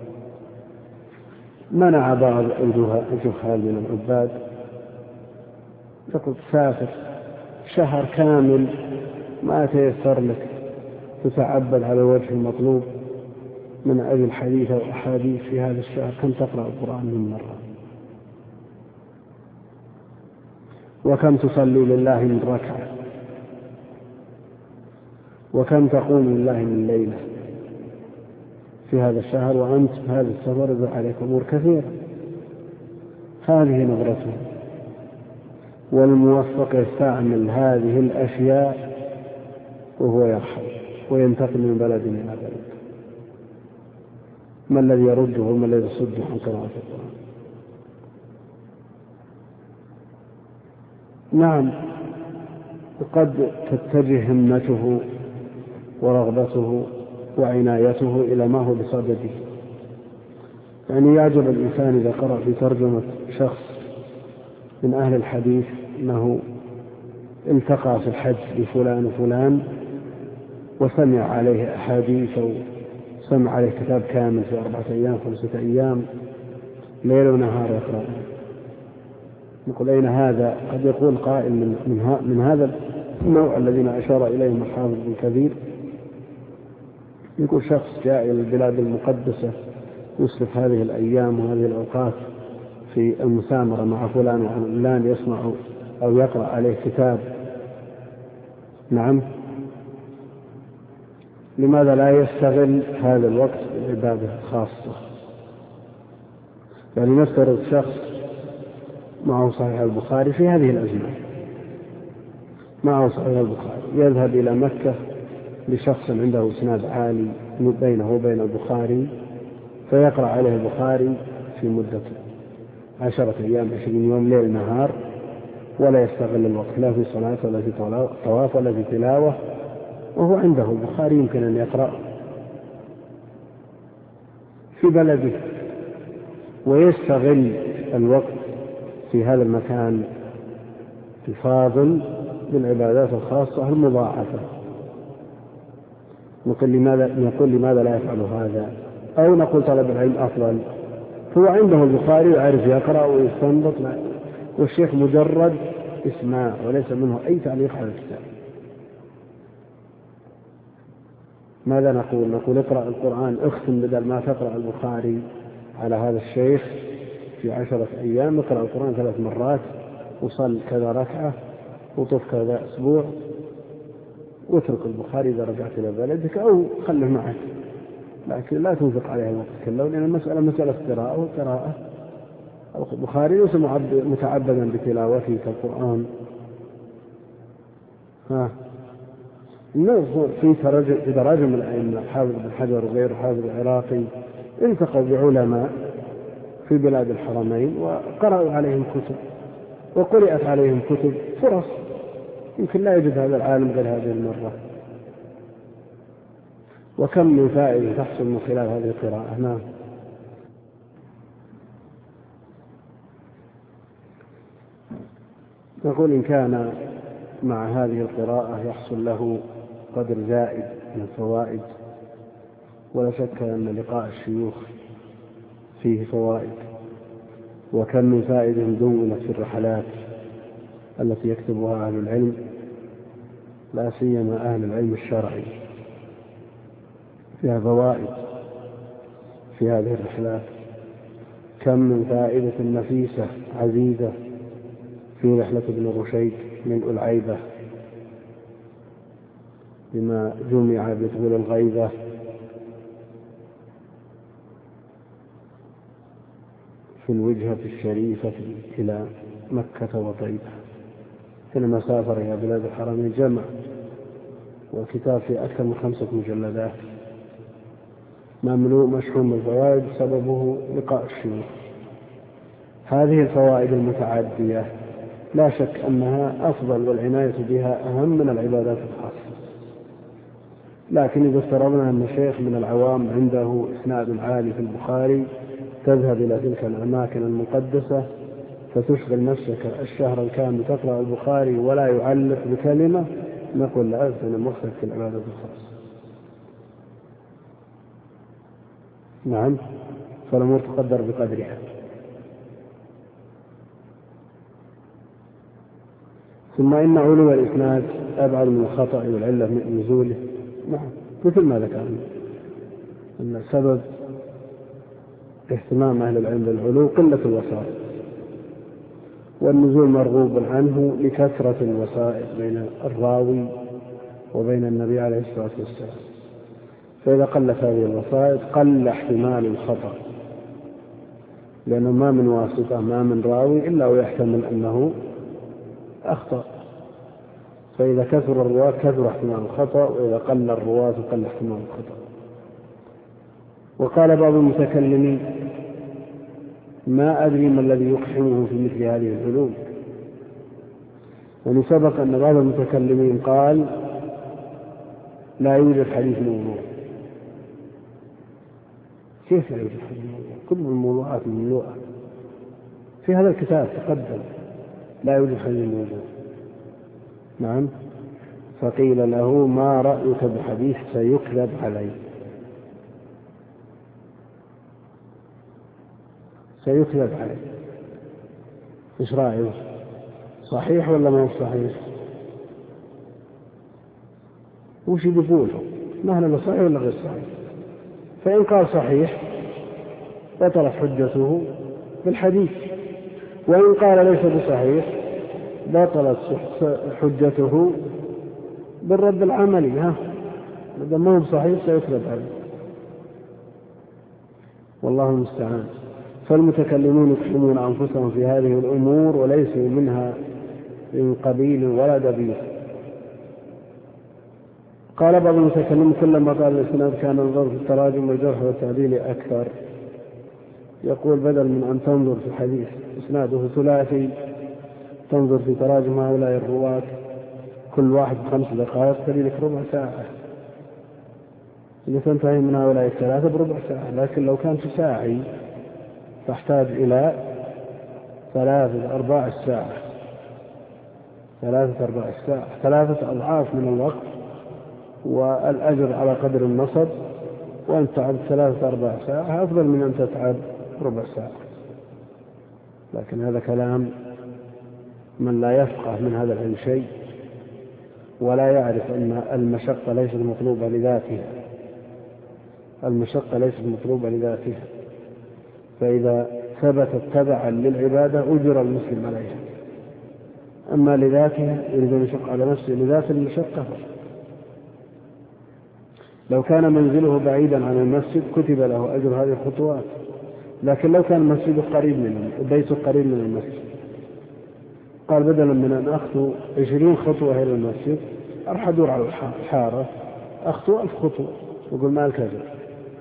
منع بعض الجهال من العباد. تقول تسافر شهر كامل ما تيسر لك تتعبد على الوجه المطلوب من أجل الحديث أو أحاديث في هذا الشهر، كم تقرأ القرآن من مرة، وكم تصلي لله من ركعة، وكم تقوم لله من ليلة في هذا الشهر، وأنت في هذا السفر يضع عليك أمور كثيرة. هذه نظرته. والموفق يستعمل هذه الأشياء وهو يرحل وينتقل من بلد إلى بلد. ما الذي يرده وما الذي يصده عن قراءة القرآن؟ نعم، قد تتجه همته ورغبته وعنايته إلى ما هو بصدده. يعني يعجب الإنسان إذا قرأ في ترجمة شخص من أهل الحديث أنه التقى في الحج بفلان وفلان وسمع عليه أحاديث أو سمع عليه كتاب كامل في 4 أيام 5 أيام ليل ونهار يقرأ. نقول أين هذا؟ قد يقول قائل من هذا النوع الذين أشار إليهم الحافظ ابن كثير، يقول شخص جاء إلى البلاد المقدسة يصرف هذه الأيام وهذه الأوقات في المسامرة مع فلان وعلان يسمع أو يقرأ عليه كتاب. نعم، لماذا لا يستغل هذا الوقت بعبادة خاصة؟ يعني نفترض شخص معه صحيح البخاري في هذه الأزمة، معه صحيح البخاري، يذهب إلى مكة لشخص عنده إسناد عالي بينه وبين البخاري فيقرأ عليه البخاري في مدة 10 أيام 20 يوم ليل نهار، ولا يستغل الوقت لا في صلاة ولا في طواف ولا في تلاوة، وهو عنده البخاري يمكن أن يقرأ في بلده ويستغل الوقت في هذا المكان الفاضل بالعبادات الخاصة المضاعفة. نقول لماذا لا يفعل هذا؟ أو نقول طلب العلم أفضل، هو عنده البخاري يعرف يقرأ ويستنبط، والشيخ مجرد اسماع وليس منه أي تعليق على الكتاب. ماذا نقول؟ نقول اقرأ القرآن، اختم بدل ما تقرأ البخاري على هذا الشيخ في 10 أيام، اقرأ القرآن 3 مرات وصل كذا ركعة وطف كذا أسبوع، واترك البخاري إذا رجعت إلى بلدك أو خله معك لكن لا تنفق عليها الوقت كله، لأن المسألة مسألة قراءة، وقراءة البخاري ليس متعبدا بتلاوته كالقرآن. في تراجم الأئمة حافظ بن حجر وغيره حافظ العراقي التقوا بعلماء في بلاد الحرمين وقرأوا عليهم كتب وقرأت عليهم كتب، فرص يمكن لا يجد هذا العالم غير هذه المرة. وكم من فائدة تحصل من خلال هذه القراءة. نعم. نقول إن كان مع هذه القراءة يحصل له قدر زائد من الفوائد، ولا شك أن لقاء الشيوخ فيه فوائد، وكم من فائدة دونت في الرحلات التي يكتبها أهل العلم، لا سيما أهل العلم الشرعي، فيها فوائد في هذه الرحلات. كم من فائدة نفيسة عزيزة في رحلة ابن رشيد من العيبة بما جمع بطول الغيبة في الوجهة الشريفة إلى مكة وطيبة، حينما سافر إلى بلاد الحرمين جمع، والكتاب في أكثر من 5 مجلدات مملوء مشحون بالفوائد، سببه لقاء الشيوخ. هذه الفوائد المتعدية لا شك أنها أفضل، والعناية بها أهم من العبادات الخاصة. لكن إذا افترضنا أن شيخ من العوام عنده إسناد عالي في البخاري، تذهب إلى تلك الأماكن المقدسة فتشغل نفسك الشهر الكامل تقرأ البخاري ولا يعلق بكلمة، نقول لا أزل المخرج في العبادات الخاصة. نعم، فالأمور تقدر بقدرها. ثم إن علو الإسناد أبعد من الخطأ والعلة من نزوله. نعم، مثل ما ذكرنا أن سبب اهتمام أهل العلم بالعلو قلة الوسائط، والنزول مرغوب عنه لكثرة الوسائط بين الراوي وبين النبي عليه الصلاة والسلام، فإذا قلت هذه الوسائط قل احتمال الخطأ، لأنه ما من واسطة ما من راوي إلا ويحتمل أنه أخطأ، فإذا كثر الرواة كثر احتمال الخطأ، وإذا قل الرواة قل احتمال الخطأ. وقال بعض المتكلمين: ما أدري ما الذي يقحمه في مثل هذه العلوم. يعني سبق أن بعض المتكلمين قال: لا يوجد حديث موضوع. كيف لا يوجد حديث موضوع؟ كل الموضوعات مملوءة في هذا الكتاب تقدم، لا يوجد حديث موضوع. نعم. فقيل له: ما رأيك بحديث سيكذب عليه؟ سيكذب عليه، إيش رأيه؟ صحيح ولا ما هو صحيح؟ وش بيقوله؟ ما هل صحيح ولا غير صحيح؟ فإن قال صحيح بطلت حجته بالحديث، وإن قال ليس بصحيح بطلت حجته بالرد العملي. إذا ما هو صحيح سيكذب عليه، والله المستعان. فالمتكلمون يقحمون أنفسهم في هذه الأمور وليسوا منها من قبيل ولا دبيل. قال بعض المتكلمين: كلما قال الإسناد كان النظر في التراجم والجرح والتعديل أكثر. يقول: بدل من أن تنظر في حديث إسناده ثلاثي تنظر في تراجم هؤلاء الرواة كل واحد 5 دقائق، تريد ربع ساعة، إذا تنتهي من هؤلاء 3 بربع ساعة. لكن لو كان ساعي تحتاج إلى 3-4 ساعة، 3-4 ساعة، 3 أضعاف من الوقت، والأجر على قدر النصب. وأن تعب 3-4 ساعة أفضل من أن تتعب ربع ساعة. لكن هذا كلام من لا يفقه من هذا العلم شيء، ولا يعرف أن المشقة ليست مطلوبة لذاتها، المشقة ليست مطلوبة لذاتها، فإذا ثبتت تبعا للعبادة أجر المسلم عليها. أما لذاتها يريد أن يشق على نفسه لذات المشقة. لو كان منزله بعيدا عن المسجد كتب له أجر هذه الخطوات، لكن لو كان مسجده قريب من بيته قريب من المسجد، قال بدلا من أن أخطو 20 خطوة إلى المسجد أروح أدور على الحارة أخطو 1000 خطوة، يقول ما لك أجر،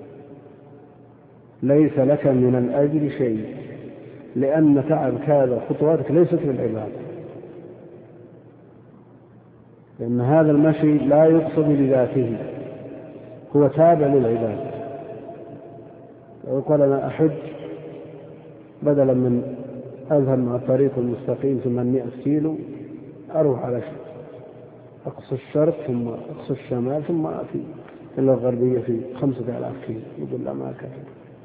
ليس لك من الأجر شيء، لأن تعبك هذا خطواتك ليست للعبادة، لأن هذا المشي لا يقصد لذاته، هو تابع للعبادة. ويقول أنا أحج بدلا من أذهب مع الطريق المستقيم 800 كيلو أروح على أقصى الشرق ثم أقصى الشمال ثم أتي إلى الغربية في 5000 كيلو، يقول لا ما كفي.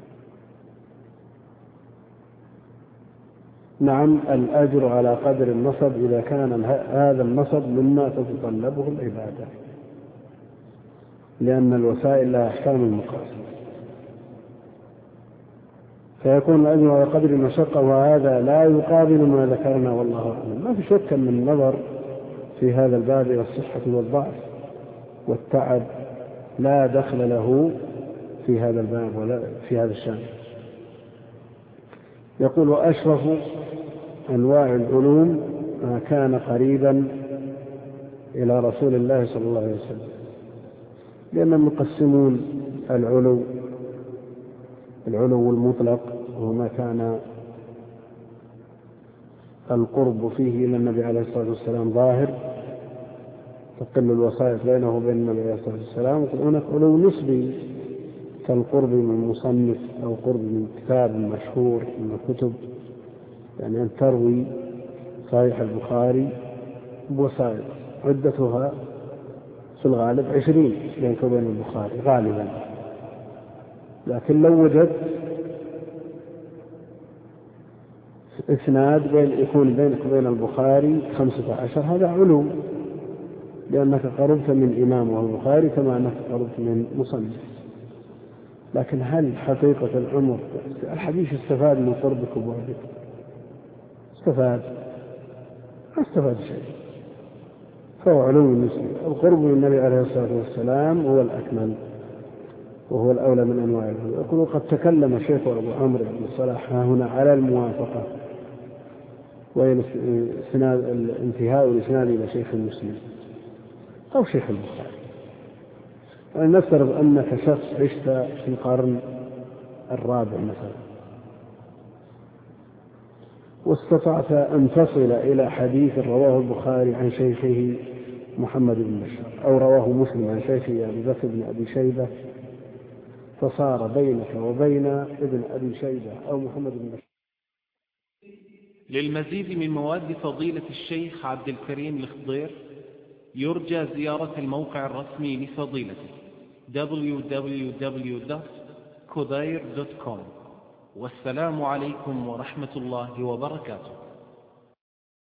نعم الأجر على قدر النصب إذا كان هذا النصب مما تتطلبه العبادة، لأن الوسائل لها أحكام المقاصد، فيكون الأجر على قدر المشقة، وهذا لا يقابل ما ذكرنا والله أعلم. ما في شك من النظر في هذا الباب إلى الصحة والضعف والتعب لا دخل له في هذا الباب ولا في هذا الشأن. يقول وأشرف أنواع العلوم ما كان قريبا إلى رسول الله صلى الله عليه وسلم، لأنهم يقسمون العلو المطلق وهو ما كان القرب فيه إلى النبي عليه الصلاة والسلام ظاهر تقل الوسائط بينه وبين النبي عليه الصلاة والسلام، ويقول هناك علو نسبي كالقرب من مصنف أو قرب من كتاب مشهور من الكتب، يعني أن تروي صحيح البخاري بوسائط عدتها في الغالب 20 بينك وبين البخاري غالبا، لكن لو وجدت إسناد يكون بينك وبين البخاري 15 هذا علو، لأنك قربت من إمامه البخاري كما أنك قربت من مصنف. لكن هل حقيقة العمر الحديث استفاد من قربك وبعدك؟ استفاد؟ ما استفاد شيء، فهو علو النسبي. القرب من النبي عليه الصلاة والسلام هو الأكمل وهو الأولى من أنواع العلو. يقول قد تكلم الشيخ أبو عمرو بن الصلاح هنا على الموافقة وهي الانتهاء الإسناد إلى شيخ مسلم أو شيخ البخاري. نفترض أنك شخص عشت في القرن الرابع مثلا واستطعت أن تصل إلى حديث رواه البخاري عن شيخه محمد بن بشار أو رواه مسلم عن شيخه أبي بكر بن أبي شيبة، فصار بينك وبين ابن أبي شيبة أو محمد بن بشار. للمزيد من مواد فضيلة الشيخ عبد الكريم الخضير يرجى زيارة الموقع الرسمي لفضيلته www.khudair.com. والسلام عليكم ورحمة الله وبركاته.